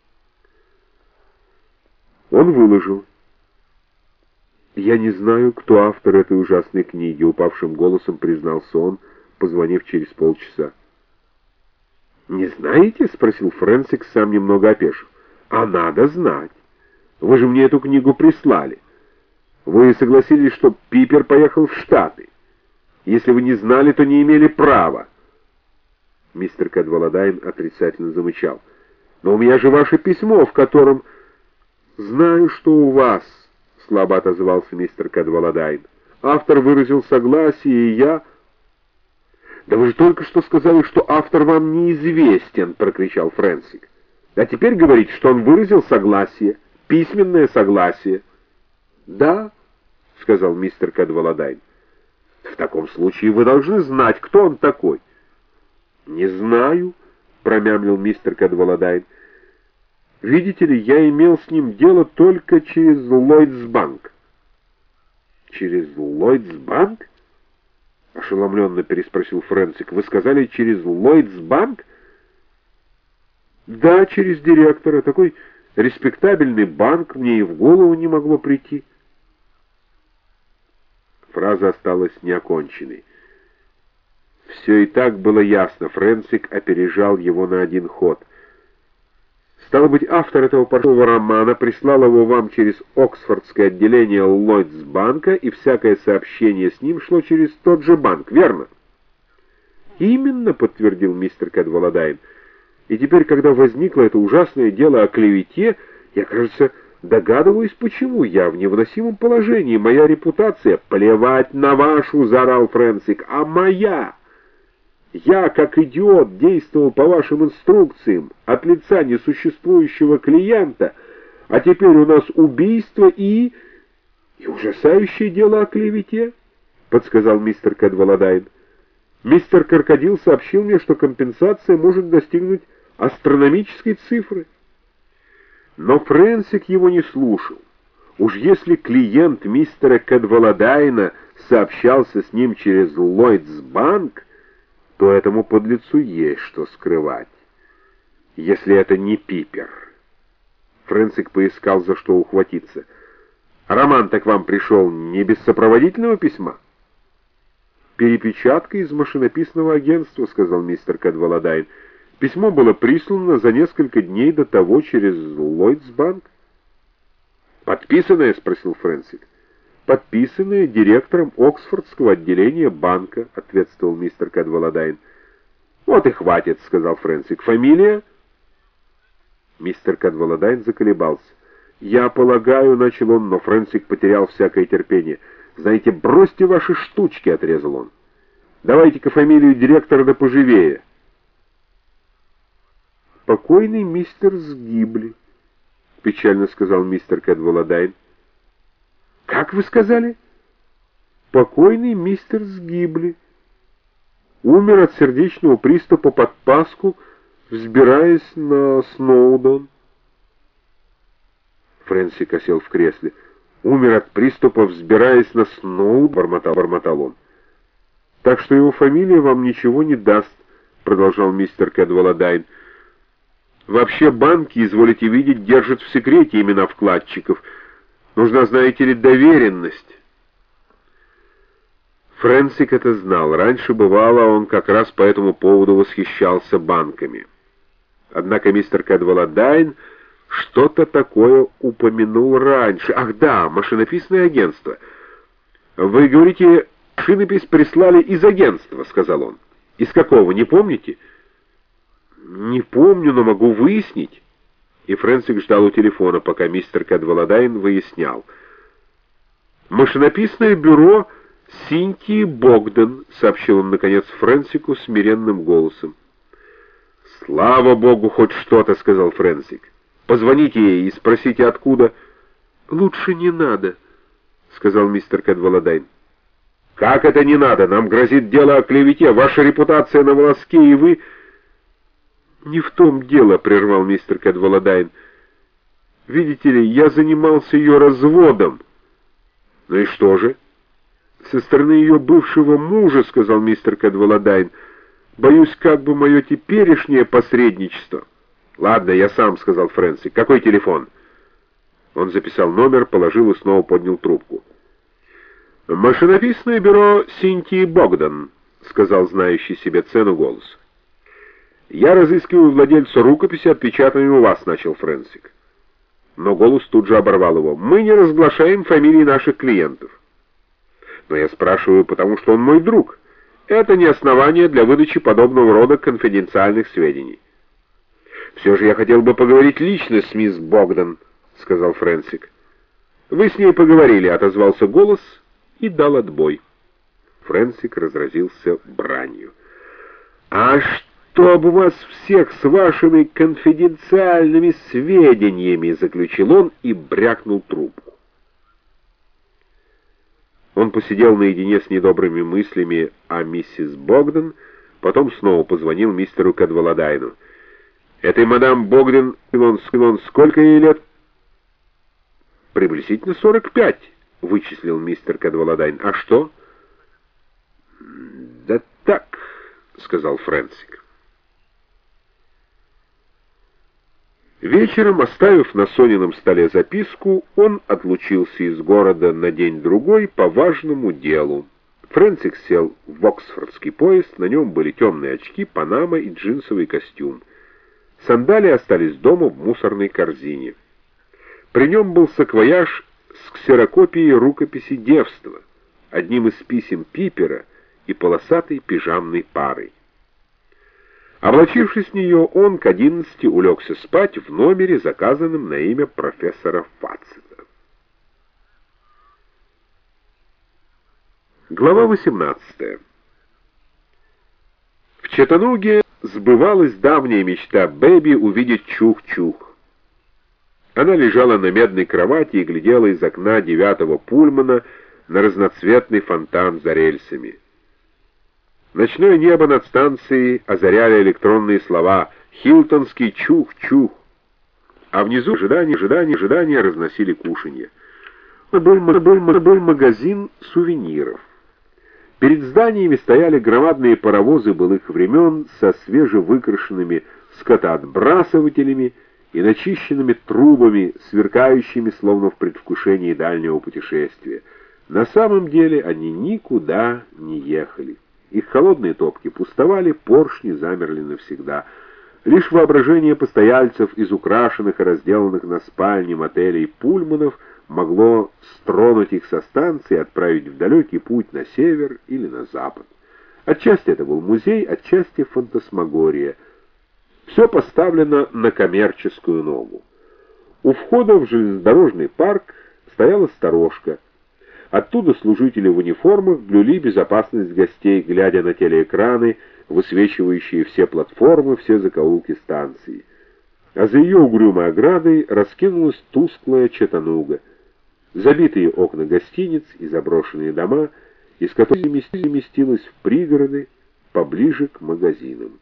Он выложил. «Я не знаю, кто автор этой ужасной книги», — упавшим голосом признался он, позвонив через полчаса. «Не знаете?» — спросил Фрэнсик, сам немного опешив. «А надо знать. Вы же мне эту книгу прислали. Вы согласились, что Пипер поехал в Штаты. Если вы не знали, то не имели права». Мистер Кэдваладайн отрицательно замычал. «Но у меня же ваше письмо, в котором...» «Знаю, что у вас», — слабо отозвался мистер Кэдваладайн. «Автор выразил согласие, и я...» «Да вы же только что сказали, что автор вам неизвестен», — прокричал Фрэнсик. «А теперь говорите, что он выразил согласие, письменное согласие». «Да», — сказал мистер Кэдваладайн. «В таком случае вы должны знать, кто он такой». «Не знаю», — промямлил мистер Кэдваладайн. «Видите ли, я имел с ним дело только через Ллойдсбанк». «Через Ллойдсбанк?» — ошеломленно переспросил Фрэнсик. «Вы сказали, через Ллойдсбанк?» «Да, через директора. Такой респектабельный банк, мне и в голову не могло прийти». Фраза осталась неоконченной. Все и так было ясно. Фрэнсик опережал его на один ход. «Стало быть, автор этого паршивого романа прислал его вам через Оксфордское отделение Ллойдсбанка, и всякое сообщение с ним шло через тот же банк, верно?» «Именно», — подтвердил мистер Кэдваладайн. «И теперь, когда возникло это ужасное дело о клевете, я, кажется, догадываюсь, почему. Я в невыносимом положении, моя репутация...» «Плевать на вашу», — заорал Фрэнсик, — «а моя! Я, как идиот, действовал по вашим инструкциям от лица несуществующего клиента, а теперь у нас убийство и... и ужасающее дело о клевете», — подсказал мистер Кэдваладайн. «Мистер Крокодил сообщил мне, что компенсация может достигнуть астрономической цифры». Но Фрэнсик его не слушал. Уж если клиент мистера Кэдваладайна сообщался с ним через Ллойдсбанк, то этому подлецу есть что скрывать. Если это не Пипер. Фрэнсик поискал, за что ухватиться. «Роман-то к вам пришел не без сопроводительного письма?» «Перепечатка из машинописного агентства», — сказал мистер Кэдваладайн. «Письмо было прислано за несколько дней до того через Ллойдсбанк». «Подписанное?» — спросил Фрэнсик. подписанное директором Оксфордского отделения банка», — ответствовал мистер Кэдваладайн. «Вот и хватит», — сказал Фрэнсик. «Фамилия?» Мистер Кэдваладайн заколебался. «Я полагаю», — начал он, но Фрэнсик потерял всякое терпение. «Знаете, бросьте ваши штучки», — отрезал он. «Давайте-ка фамилию директора да поживее». «Покойный мистер Сгибли», — печально сказал мистер Кэдваладайн. «Как вы сказали?» «Покойный мистер Сгибли. Умер от сердечного приступа под Пасху, взбираясь на Сноудон». Фрэнсик осел в кресле. «Умер от приступа, взбираясь на Сноудон», — бормотал, бормотал он. «Так что его фамилия вам ничего не даст», — продолжал мистер Кэдваладайн. «Вообще банки, изволите видеть, держат в секрете имена вкладчиков. Нужна, знаете ли, доверенность». Фрэнсик это знал. Раньше, бывало, он как раз по этому поводу восхищался банками. Однако мистер Кэдваладайн что-то такое упомянул раньше. «Ах да, машинописное агентство. Вы говорите, машинопись прислали из агентства», — сказал он. «Из какого, не помните?» «Не помню, но могу выяснить». И Фрэнсик ждал у телефона, пока мистер Кэдваладайн выяснял. «Машинописное бюро Синтии Богдан», — сообщил он, наконец, Фрэнсику смиренным голосом. «Слава богу, хоть что-то», — сказал Фрэнсик. «Позвоните ей и спросите, откуда». «Лучше не надо», — сказал мистер Кэдваладайн. «Как это не надо? Нам грозит дело о клевете, ваша репутация на волоске, и вы...» «Не в том дело», — прервал мистер Кэдваладайн. «Видите ли, я занимался ее разводом». «Ну и что же?» «Со стороны ее бывшего мужа», — сказал мистер Кэдваладайн. «Боюсь, как бы мое теперешнее посредничество». «Ладно, я сам», — сказал Фрэнсик. «Какой телефон?» Он записал номер, положил и снова поднял трубку. «Машинописное бюро Синтии Богдан», — сказал знающий себе цену голос. «Я разыскиваю владельца рукописи, отпечатанной у вас», — начал Фрэнсик. Но голос тут же оборвал его. «Мы не разглашаем фамилии наших клиентов». «Но я спрашиваю, потому что он мой друг. Это не основание для выдачи подобного рода конфиденциальных сведений». «Все же я хотел бы поговорить лично с мисс Богдан», — сказал Фрэнсик. «Вы с ней поговорили», — отозвался голос и дал отбой. Фрэнсик разразился бранью. «А чтоб вас всех с вашими конфиденциальными сведениями», — заключил он и брякнул трубку. Он посидел наедине с недобрыми мыслями о миссис Богдан, потом снова позвонил мистеру Кэдваладайну. «Этой мадам Богдан, Илон, сколько ей лет?» «Приблизительно сорок пять», — вычислил мистер Кэдваладайн. «А что?» «Да так», — сказал Фрэнсик. Вечером, оставив на Сонином столе записку, он отлучился из города на день-другой по важному делу. Фрэнсик сел в оксфордский поезд, на нем были темные очки, панама и джинсовый костюм. Сандалии остались дома в мусорной корзине. При нем был саквояж с ксерокопией рукописи девства, одним из писем Пипера и полосатой пижамной парой. Облачившись в нее, он к одиннадцати улегся спать в номере, заказанном на имя профессора Фацета. Глава восемнадцатая. В Чаттануге сбывалась давняя мечта Бэби увидеть Чух-Чух. Она лежала на медной кровати и глядела из окна девятого пульмана на разноцветный фонтан за рельсами. Ночное небо над станцией озаряли электронные слова «Хилтонский Чух-Чух», а внизу ожидание, ожидание, ожидание разносили кушанье. Это был, был, был магазин сувениров. Перед зданиями стояли громадные паровозы былых времен со свежевыкрашенными скотоотбрасывателями и начищенными трубами, сверкающими словно в предвкушении дальнего путешествия. На самом деле они никуда не ехали. Их холодные топки пустовали, поршни замерли навсегда. Лишь воображение постояльцев из украшенных и разделанных на спальни мотелей пульманов могло стронуть их со станции и отправить в далекий путь на север или на запад. Отчасти это был музей, отчасти фантасмагория. Все поставлено на коммерческую ногу. У входа в железнодорожный парк стояла сторожка. Оттуда служители в униформах блюли безопасность гостей, глядя на телеэкраны, высвечивающие все платформы, все закоулки станции. А за ее угрюмой оградой раскинулась тусклая Чаттануга, забитые окна гостиниц и заброшенные дома, из которых заместилась в пригороды поближе к магазинам.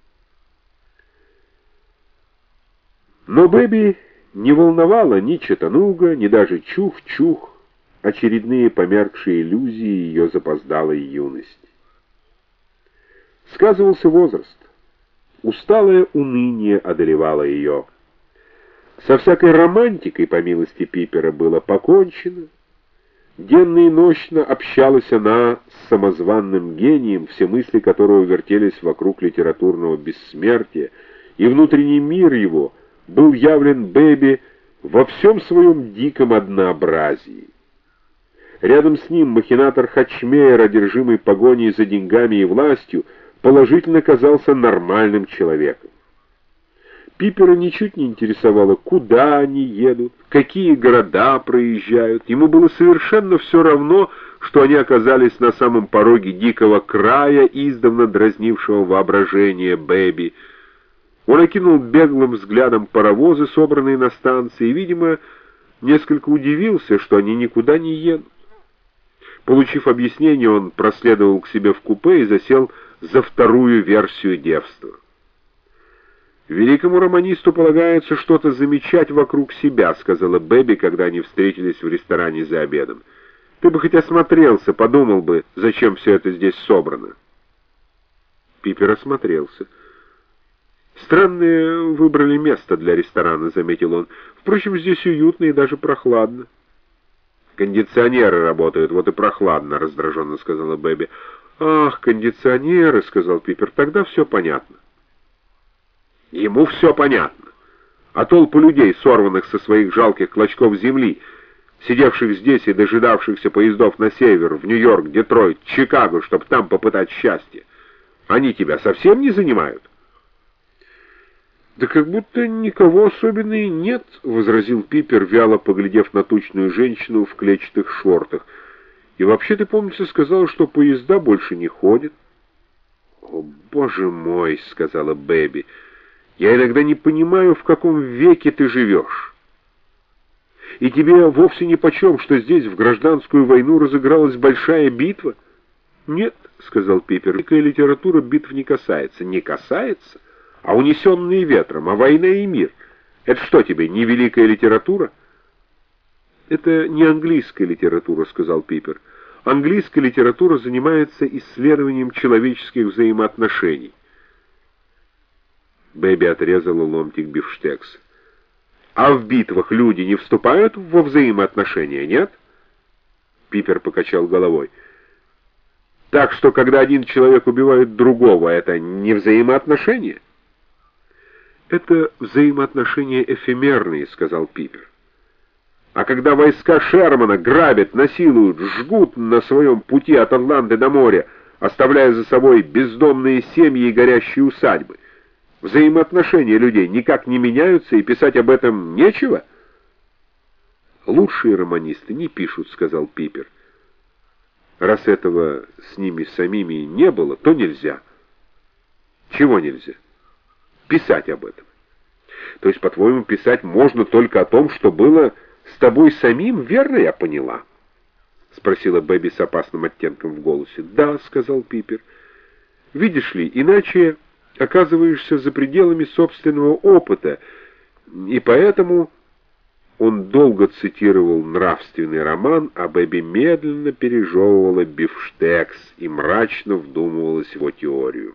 Но Бэби не волновала ни Чаттануга, ни даже Чух-Чух, очередные померкшие иллюзии ее запоздалой юности. Сказывался возраст. Усталое уныние одолевало ее. Со всякой романтикой, по милости Пипера, было покончено. Денно и нощно общалась она с самозванным гением, все мысли которого вертелись вокруг литературного бессмертия, и внутренний мир его был явлен Бэби во всем своем диком однообразии. Рядом с ним махинатор Хачмейер, одержимый погоней за деньгами и властью, положительно казался нормальным человеком. Пипера ничуть не интересовало, куда они едут, какие города проезжают. Ему было совершенно все равно, что они оказались на самом пороге дикого края, издавна дразнившего воображение Бэби. Он окинул беглым взглядом паровозы, собранные на станции, и, видимо, несколько удивился, что они никуда не едут. Получив объяснение, он проследовал к себе в купе и засел за вторую версию девства. «Великому романисту полагается что-то замечать вокруг себя», — сказала Бэби, когда они встретились в ресторане за обедом. «Ты бы хоть осмотрелся, подумал бы, зачем все это здесь собрано». Пипер осмотрелся. «Странное выбрали место для ресторана», — заметил он. «Впрочем, здесь уютно и даже прохладно». «Кондиционеры работают, вот и прохладно», — раздраженно сказала Бэби. «Ах, кондиционеры», — сказал Пипер, — «тогда все понятно». Ему все понятно. А толпы людей, сорванных со своих жалких клочков земли, сидевших здесь и дожидавшихся поездов на север, в Нью-Йорк, Детройт, Чикаго, чтобы там попытать счастье, они тебя совсем не занимают? «Да как будто никого особенно и нет», — возразил Пипер, вяло поглядев на тучную женщину в клетчатых шортах. «И вообще, ты, помнится, сказал, что поезда больше не ходят». «О, боже мой», — сказала Бэби, — «я иногда не понимаю, в каком веке ты живешь. И тебе вовсе нипочем, что здесь в гражданскую войну разыгралась большая битва?» «Нет», — сказал Пипер, — «великая литература битв не касается». «Не касается? А унесенные ветром, а война и мир — это что тебе, не великая литература?» «Это не английская литература», — сказал Пипер. «Английская литература занимается исследованием человеческих взаимоотношений». Бэби отрезала ломтик бифштекса. «А в битвах люди не вступают во взаимоотношения, нет?» Пипер покачал головой. «Так что, когда один человек убивает другого, это не взаимоотношения?» «Это взаимоотношения эфемерные», — сказал Пипер. «А когда войска Шермана грабят, насилуют, жгут на своем пути от Атланты до моря, оставляя за собой бездомные семьи и горящие усадьбы, взаимоотношения людей никак не меняются, и писать об этом нечего?» «Лучшие романисты не пишут», — сказал Пипер. «Раз этого с ними самими не было, то нельзя». «Чего нельзя?» «Писать об этом». «То есть, по-твоему, писать можно только о том, что было с тобой самим, верно я поняла?» — спросила Бэби с опасным оттенком в голосе. «Да», — сказал Пипер. «Видишь ли, иначе оказываешься за пределами собственного опыта, и поэтому...» Он долго цитировал нравственный роман, а Бэби медленно пережевывала бифштекс и мрачно вдумывалась в его теорию.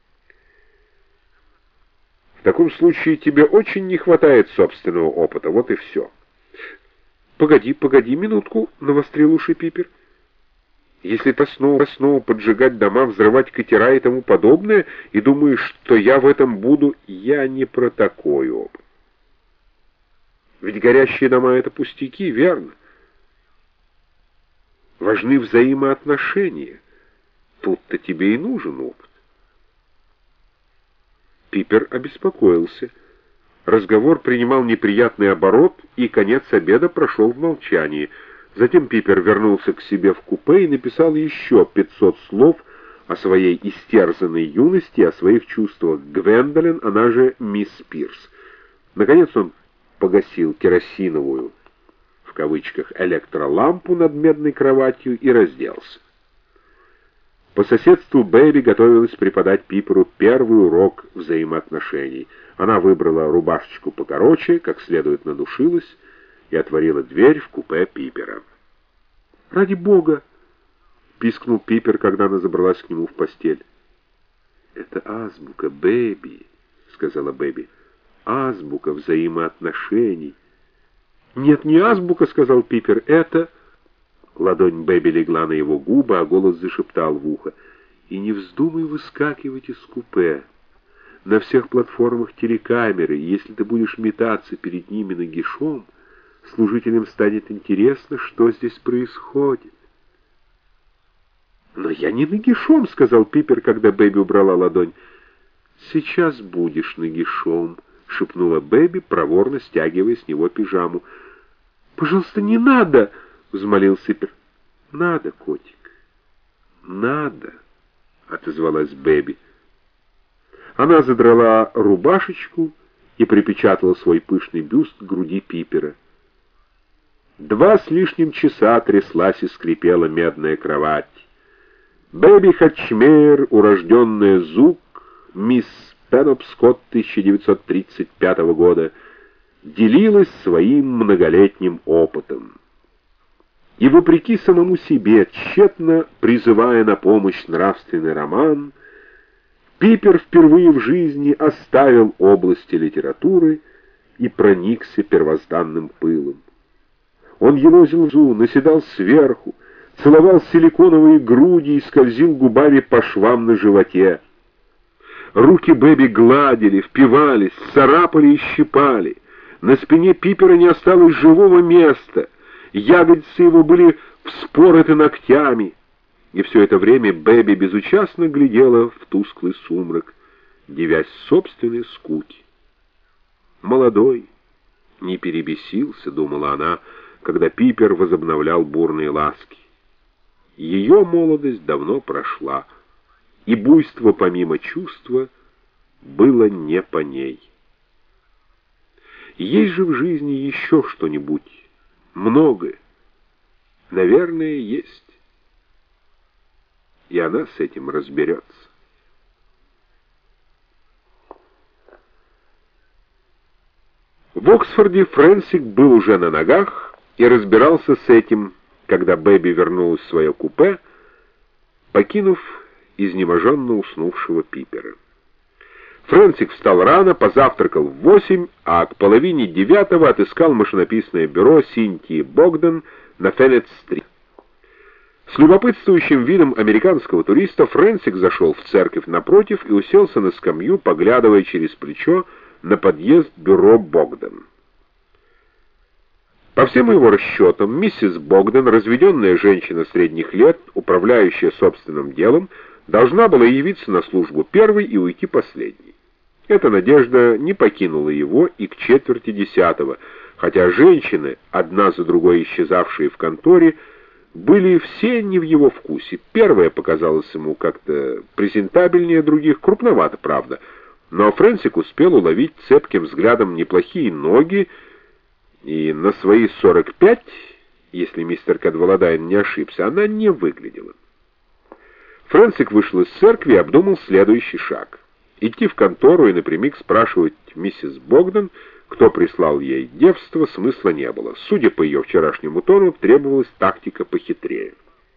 «В таком случае тебе очень не хватает собственного опыта, вот и все». «Погоди, погоди минутку», — навострил уши Пипер. Если ты снова, снова поджигать дома, взрывать катера и тому подобное, и думаешь, что я в этом буду, я не про такой опыт. Ведь горящие дома — это пустяки, верно? Важны взаимоотношения. Тут-то тебе и нужен опыт. Пипер обеспокоился. Разговор принимал неприятный оборот, и конец обеда прошел в молчании. Затем Пипер вернулся к себе в купе и написал еще пятьсот слов о своей истерзанной юности, о своих чувствах к Гвендолин, она же мисс Пирс. Наконец он погасил керосиновую, в кавычках, электролампу над медной кроватью и разделся. По соседству Бэби готовилась преподать Пиперу первый урок взаимоотношений. Она выбрала рубашечку покороче, как следует надушилась, и отворила дверь в купе Пипера. «Ради бога!» — пискнул Пипер, когда она забралась к нему в постель. «Это азбука, Бэби», — сказала Бэби. «Азбука взаимоотношений». «Нет, не азбука», — сказал Пипер, — «это...» Ладонь Бэби легла на его губы, а голос зашептал в ухо. «И не вздумай выскакивать из купе. На всех платформах телекамеры, и если ты будешь метаться перед ними нагишом, служителям станет интересно, что здесь происходит». «Но я не нагишом», — сказал Пипер, когда Бэби убрала ладонь. «Сейчас будешь нагишом», — шепнула Бэби, проворно стягивая с него пижаму. «Пожалуйста, не надо!» — взмолился Пипер. «Надо, котик, надо», — отозвалась Бэби. Она задрала рубашечку и припечатала свой пышный бюст к груди Пипера. Два с лишним часа тряслась и скрипела медная кровать. Бэби Хатчмейер, урожденная Зук, мисс Пенопскотт тысяча девятьсот тридцать пятого года, делилась своим многолетним опытом. И вопреки самому себе, тщетно призывая на помощь нравственный роман, Пипер впервые в жизни оставил области литературы и проникся первозданным пылом. Он елозил внизу, наседал сверху, целовал силиконовые груди и скользил губами по швам на животе. Руки Бэби гладили, впивались, царапали и щипали. На спине Пипера не осталось живого места. Ягодицы его были вспороты ногтями. И все это время Бэби безучастно глядела в тусклый сумрак, дивясь собственной скуке. «Молодой, не перебесился», — думала она, когда Пипер возобновлял бурные ласки. Ее молодость давно прошла, и буйство помимо чувства было не по ней. Есть же в жизни еще что-нибудь, многое, наверное, есть. И она с этим разберется. В Оксфорде Фрэнсик был уже на ногах и разбирался с этим, когда Бэби вернулась в свое купе, покинув изнеможенно уснувшего Пипера. Фрэнсик встал рано, позавтракал в восемь, а к половине девятого отыскал машинописное бюро Синтии Богдан на Феннет-стрит. С любопытствующим видом американского туриста Фрэнсик зашел в церковь напротив и уселся на скамью, поглядывая через плечо на подъезд бюро Богдан. По всем его расчетам, миссис Богдан, разведенная женщина средних лет, управляющая собственным делом, должна была явиться на службу первой и уйти последней. Эта надежда не покинула его и к четверти десятого, хотя женщины, одна за другой исчезавшие в конторе, были все не в его вкусе. Первая показалась ему как-то презентабельнее других, крупновато, правда, но Фрэнсик успел уловить цепким взглядом неплохие ноги, и на свои сорок пять, если мистер Кадваладайн не ошибся, она не выглядела. Фрэнсик вышел из церкви и обдумал следующий шаг. Идти в контору и напрямик спрашивать миссис Богдан, кто прислал ей девство, смысла не было. Судя по ее вчерашнему тону, требовалась тактика похитрее.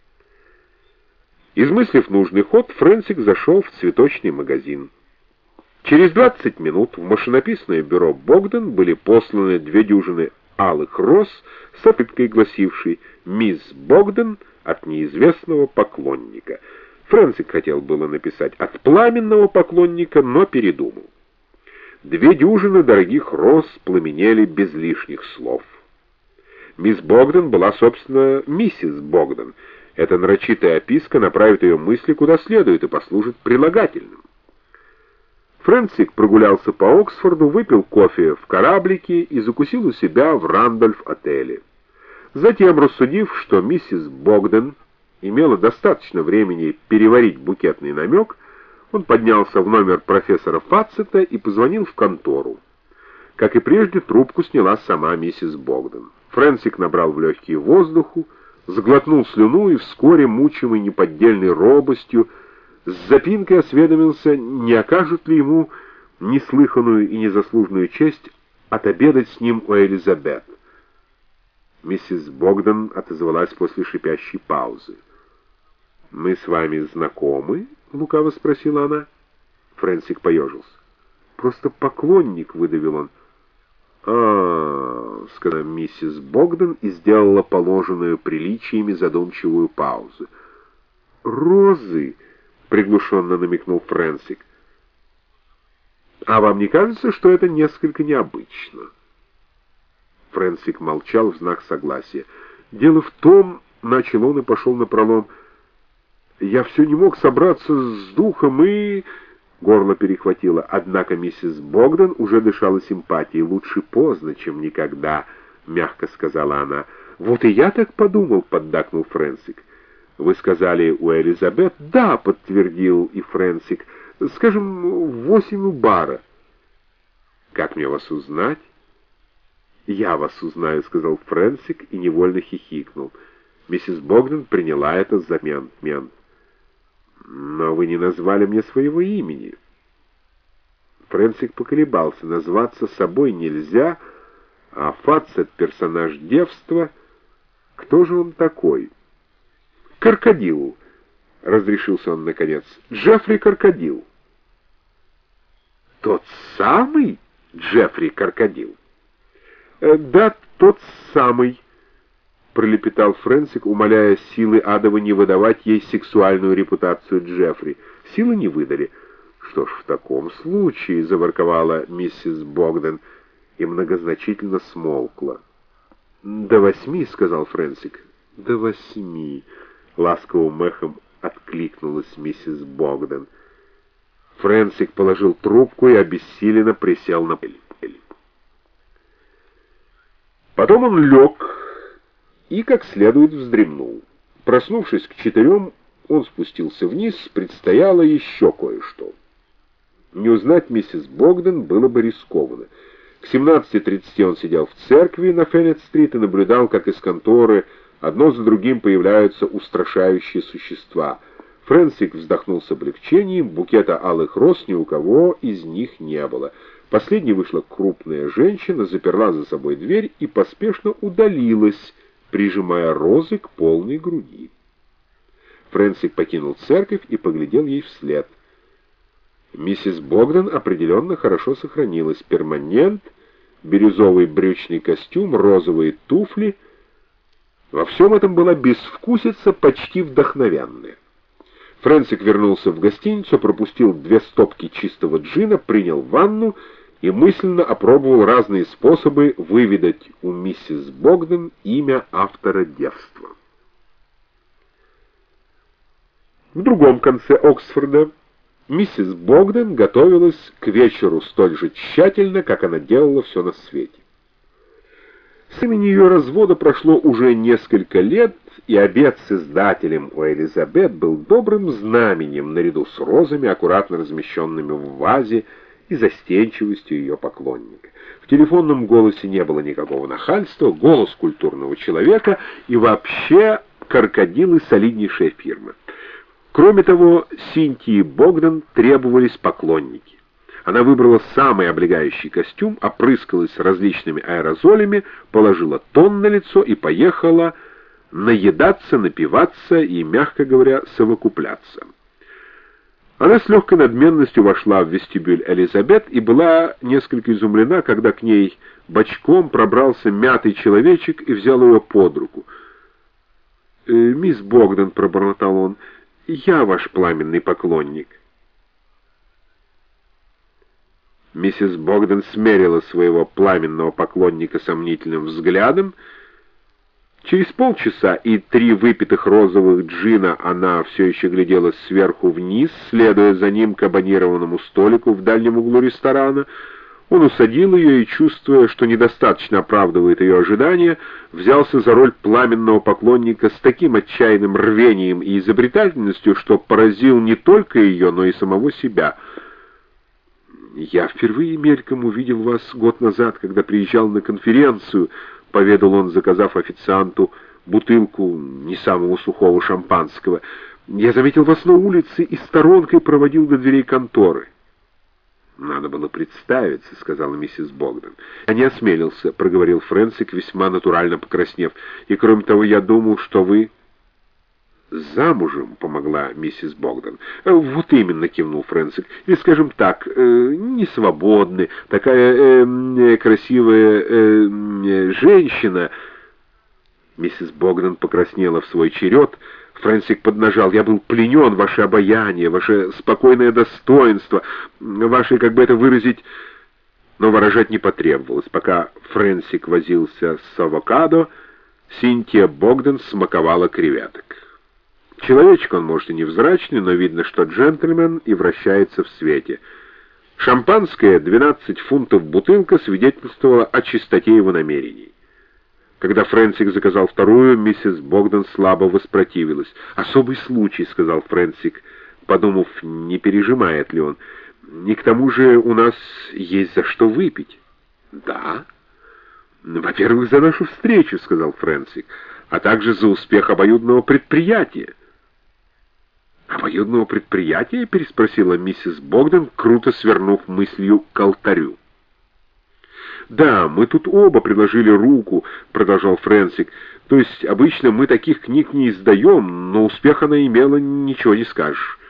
Измыслив нужный ход, Фрэнсик зашел в цветочный магазин. Через двадцать минут в машинописное бюро Богдан были посланы две дюжины алых роз с открыткой, гласившей «Мисс Богдан от неизвестного поклонника. Фрэнсик хотел было написать «от пламенного поклонника», но передумал. Две дюжины дорогих роз пламенели без лишних слов. Мисс Богдан была, собственно, миссис Богдан. Эта нарочитая описка направит ее мысли куда следует и послужит прилагательным. Фрэнсик прогулялся по Оксфорду, выпил кофе в кораблике и закусил у себя в Рандольф-отеле. Затем, рассудив, что миссис Богдан имела достаточно времени переварить букетный намек, он поднялся в номер профессора Фацета и позвонил в контору. Как и прежде, трубку сняла сама миссис Богдан. Фрэнсик набрал в легкие воздуху, сглотнул слюну и вскоре, мучимый неподдельной робостью, с запинкой осведомился, не окажут ли ему неслыханную и незаслуженную честь отобедать с ним у Элизабет. Миссис Богдан отозвалась после шипящей паузы. «Мы с вами знакомы?» — лукаво спросила она. Фрэнсик поежился. «Просто поклонник», — выдавил он. «А-а-а», — сказала миссис Богдан и сделала положенную приличиями задумчивую паузу. «Розы», — приглушенно намекнул Фрэнсик. «А вам не кажется, что это несколько необычно?» Фрэнсик молчал в знак согласия. «Дело в том», — начал он и пошел напролом, — «я все не мог собраться с духом и...» Горло перехватило. Однако миссис Богдан уже дышала симпатией. «Лучше поздно, чем никогда», — мягко сказала она. «Вот и я так подумал», — поддакнул Фрэнсик. «Вы сказали у Элизабет?» «Да», — подтвердил и Фрэнсик. «Скажем, в восемь у бара». «Как мне вас узнать?» «Я вас узнаю», — сказал Фрэнсик и невольно хихикнул. Миссис Богдан приняла это за мент. «Но вы не назвали мне своего имени». Фрэнсик поколебался. Назваться собой нельзя, а Фацет — персонаж девства. Кто же он такой? «Крокодил», — разрешился он наконец. «Джеффри Крокодил». «Тот самый Джеффри Крокодил?» э, «Да, тот самый», — пролепетал Фрэнсик, умоляя силы адовы не выдавать ей сексуальную репутацию Джеффри. Силы не выдали. «Что ж, в таком случае», — заворковала миссис Богдан и многозначительно смолкла. «До восьми», — сказал Фрэнсик. «До восьми», — ласковым эхом откликнулась миссис Богдан. Фрэнсик положил трубку и обессиленно присел на пыль. Потом он лег и как следует вздремнул. Проснувшись к четырем, он спустился вниз, предстояло еще кое-что. Не узнать миссис Богдан было бы рискованно. К семнадцати тридцати он сидел в церкви на Феннет-стрит и наблюдал, как из конторы одно за другим появляются устрашающие существа. Фрэнсик вздохнул с облегчением, букета алых роз ни у кого из них не было. Последней вышла крупная женщина, заперла за собой дверь и поспешно удалилась, прижимая розы к полной груди. Фрэнсик покинул церковь и поглядел ей вслед. Миссис Богдан определенно хорошо сохранилась. Перманент, бирюзовый брючный костюм, розовые туфли. Во всем этом была безвкусица почти вдохновенная. Фрэнсик вернулся в гостиницу, пропустил две стопки чистого джина, принял ванну и мысленно опробовал разные способы выведать у миссис Богдан имя автора девства. В другом конце Оксфорда миссис Богдан готовилась к вечеру столь же тщательно, как она делала все на свете. С имени ее развода прошло уже несколько лет, и обед с издателем у Элизабет был добрым знаменем наряду с розами, аккуратно размещенными в вазе, и застенчивостью ее поклонника. В телефонном голосе не было никакого нахальства, голос культурного человека и вообще крокодилы солиднейшая фирма. Кроме того, Синтии Богдан требовались поклонники. Она выбрала самый облегающий костюм, опрыскалась различными аэрозолями, положила тон на лицо и поехала наедаться, напиваться и, мягко говоря, совокупляться. Она с легкой надменностью вошла в вестибюль Элизабет и была несколько изумлена, когда к ней бочком пробрался мятый человечек и взял ее под руку. э, мисс Богдан», — пробормотал он, — «я ваш пламенный поклонник». Миссис Богдан смерила своего пламенного поклонника сомнительным взглядом. Через полчаса и три выпитых розовых джина она все еще глядела сверху вниз, следуя за ним к абонированному столику в дальнем углу ресторана. Он усадил ее и, чувствуя, что недостаточно оправдывает ее ожидания, взялся за роль пламенного поклонника с таким отчаянным рвением и изобретательностью, что поразил не только ее, но и самого себя. «Я впервые мельком увидел вас год назад, когда приезжал на конференцию», — поведал он, заказав официанту бутылку не самого сухого шампанского. «Я заметил вас на улице и сторонкой проводил до дверей конторы». «Надо было представиться», — сказала миссис Богдан. «Я не осмелился», — проговорил Фрэнсик, весьма натурально покраснев. «И кроме того, я думал, что вы...» «Замужем», — помогла миссис Богдан. «Вот именно», — кивнул Фрэнсик. «Или, скажем так, э, не свободны. Такая э, красивая э, женщина». Миссис Богдан покраснела в свой черед. Фрэнсик поднажал. «Я был пленен, ваше обаяние, ваше спокойное достоинство, ваше, как бы это выразить...» Но выражать не потребовалось. Пока Фрэнсик возился с авокадо, Синтия Богдан смаковала креветок. Человечек он, может, и невзрачный, но видно, что джентльмен и вращается в свете. Шампанское, двенадцать фунтов бутылка, свидетельствовало о чистоте его намерений. Когда Фрэнсик заказал вторую, миссис Богдан слабо воспротивилась. «Особый случай», — сказал Фрэнсик, подумав, не пережимает ли он. «И к тому же у нас есть за что выпить». «Да? Во-первых, за нашу встречу», — сказал Фрэнсик, «а также за успех обоюдного предприятия». «Обоюдного предприятия?» — переспросила миссис Богдан, круто свернув мыслью к алтарю. «Да, мы тут оба приложили руку», — продолжал Фрэнсик. «То есть обычно мы таких книг не издаем, но успех она имела, ничего не скажешь».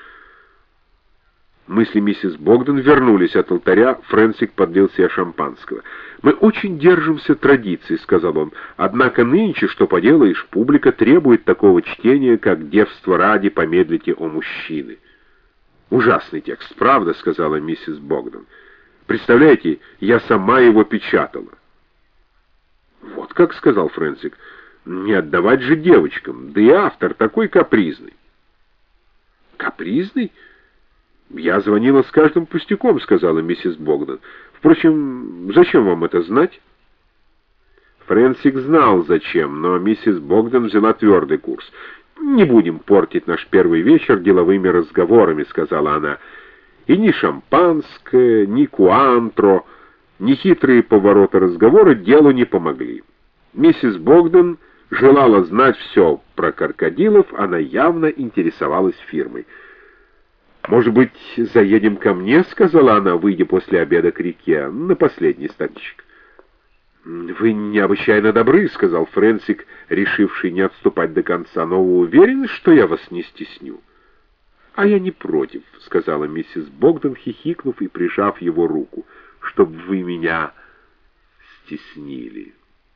Мысли миссис Богдан вернулись от алтаря. Фрэнсик подлил себе шампанского. «Мы очень держимся традиций», — сказал он. «Однако нынче, что поделаешь, публика требует такого чтения, как «Девство ради, помедлите о мужчины». «Ужасный текст, правда?» — сказала миссис Богдан. «Представляете, я сама его печатала». «Вот как», — сказал Фрэнсик, — «не отдавать же девочкам, да и автор такой капризный». «Капризный? Я звонила с каждым пустяком», — сказала миссис Богдан. «Впрочем, зачем вам это знать?» Фрэнсик знал, зачем, но миссис Богдан взяла твердый курс. «Не будем портить наш первый вечер деловыми разговорами», — сказала она. «И ни шампанское, ни куантро, ни хитрые повороты разговора делу не помогли». Миссис Богдан желала знать все про крокодилов, она явно интересовалась фирмой. «Может быть, заедем ко мне?» — сказала она, выйдя после обеда к реке, на последний стаканчик. «Вы необычайно добры», — сказал Фрэнсик, решивший не отступать до конца. «Но вы уверены, что я вас не стесню?» «А я не против», — сказала миссис Богдан, хихикнув и прижав его руку, — «чтоб вы меня стеснили».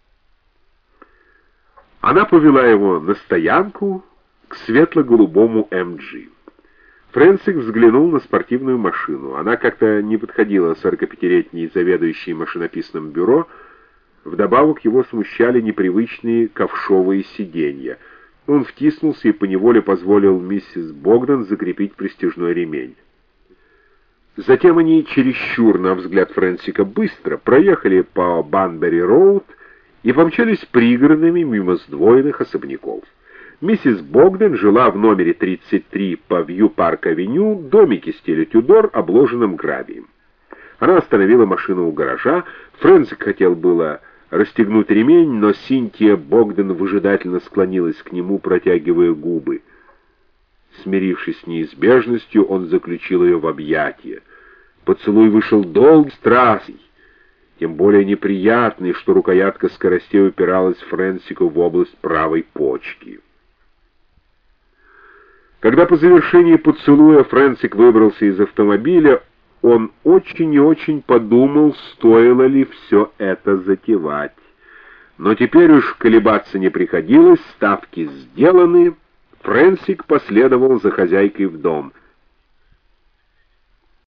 Она повела его на стоянку к светло-голубому эм джи. Фрэнсик взглянул на спортивную машину. Она как-то не подходила сорокапятилетней заведующей машинописным бюро. Вдобавок его смущали непривычные ковшовые сиденья. Он втиснулся и поневоле позволил миссис Богдан закрепить пристяжной ремень. Затем они чересчур, на взгляд Фрэнсика, быстро проехали по Банбери-роуд и помчались пригородными мимо сдвоенных особняков. Миссис Богдан жила в номере тридцать три по Вью-парк-авеню, домике стиля Тюдор, обложенном гравием. Она остановила машину у гаража. Фрэнсик хотел было расстегнуть ремень, но Синтия Богдан выжидательно склонилась к нему, протягивая губы. Смирившись с неизбежностью, он заключил ее в объятия. Поцелуй вышел долгий, страстный, тем более неприятный, что рукоятка скоростей упиралась Фрэнсику в область правой почки. Когда по завершении поцелуя Фрэнсик выбрался из автомобиля, он очень и очень подумал, стоило ли все это затевать. Но теперь уж колебаться не приходилось, ставки сделаны. Фрэнсик последовал за хозяйкой в дом.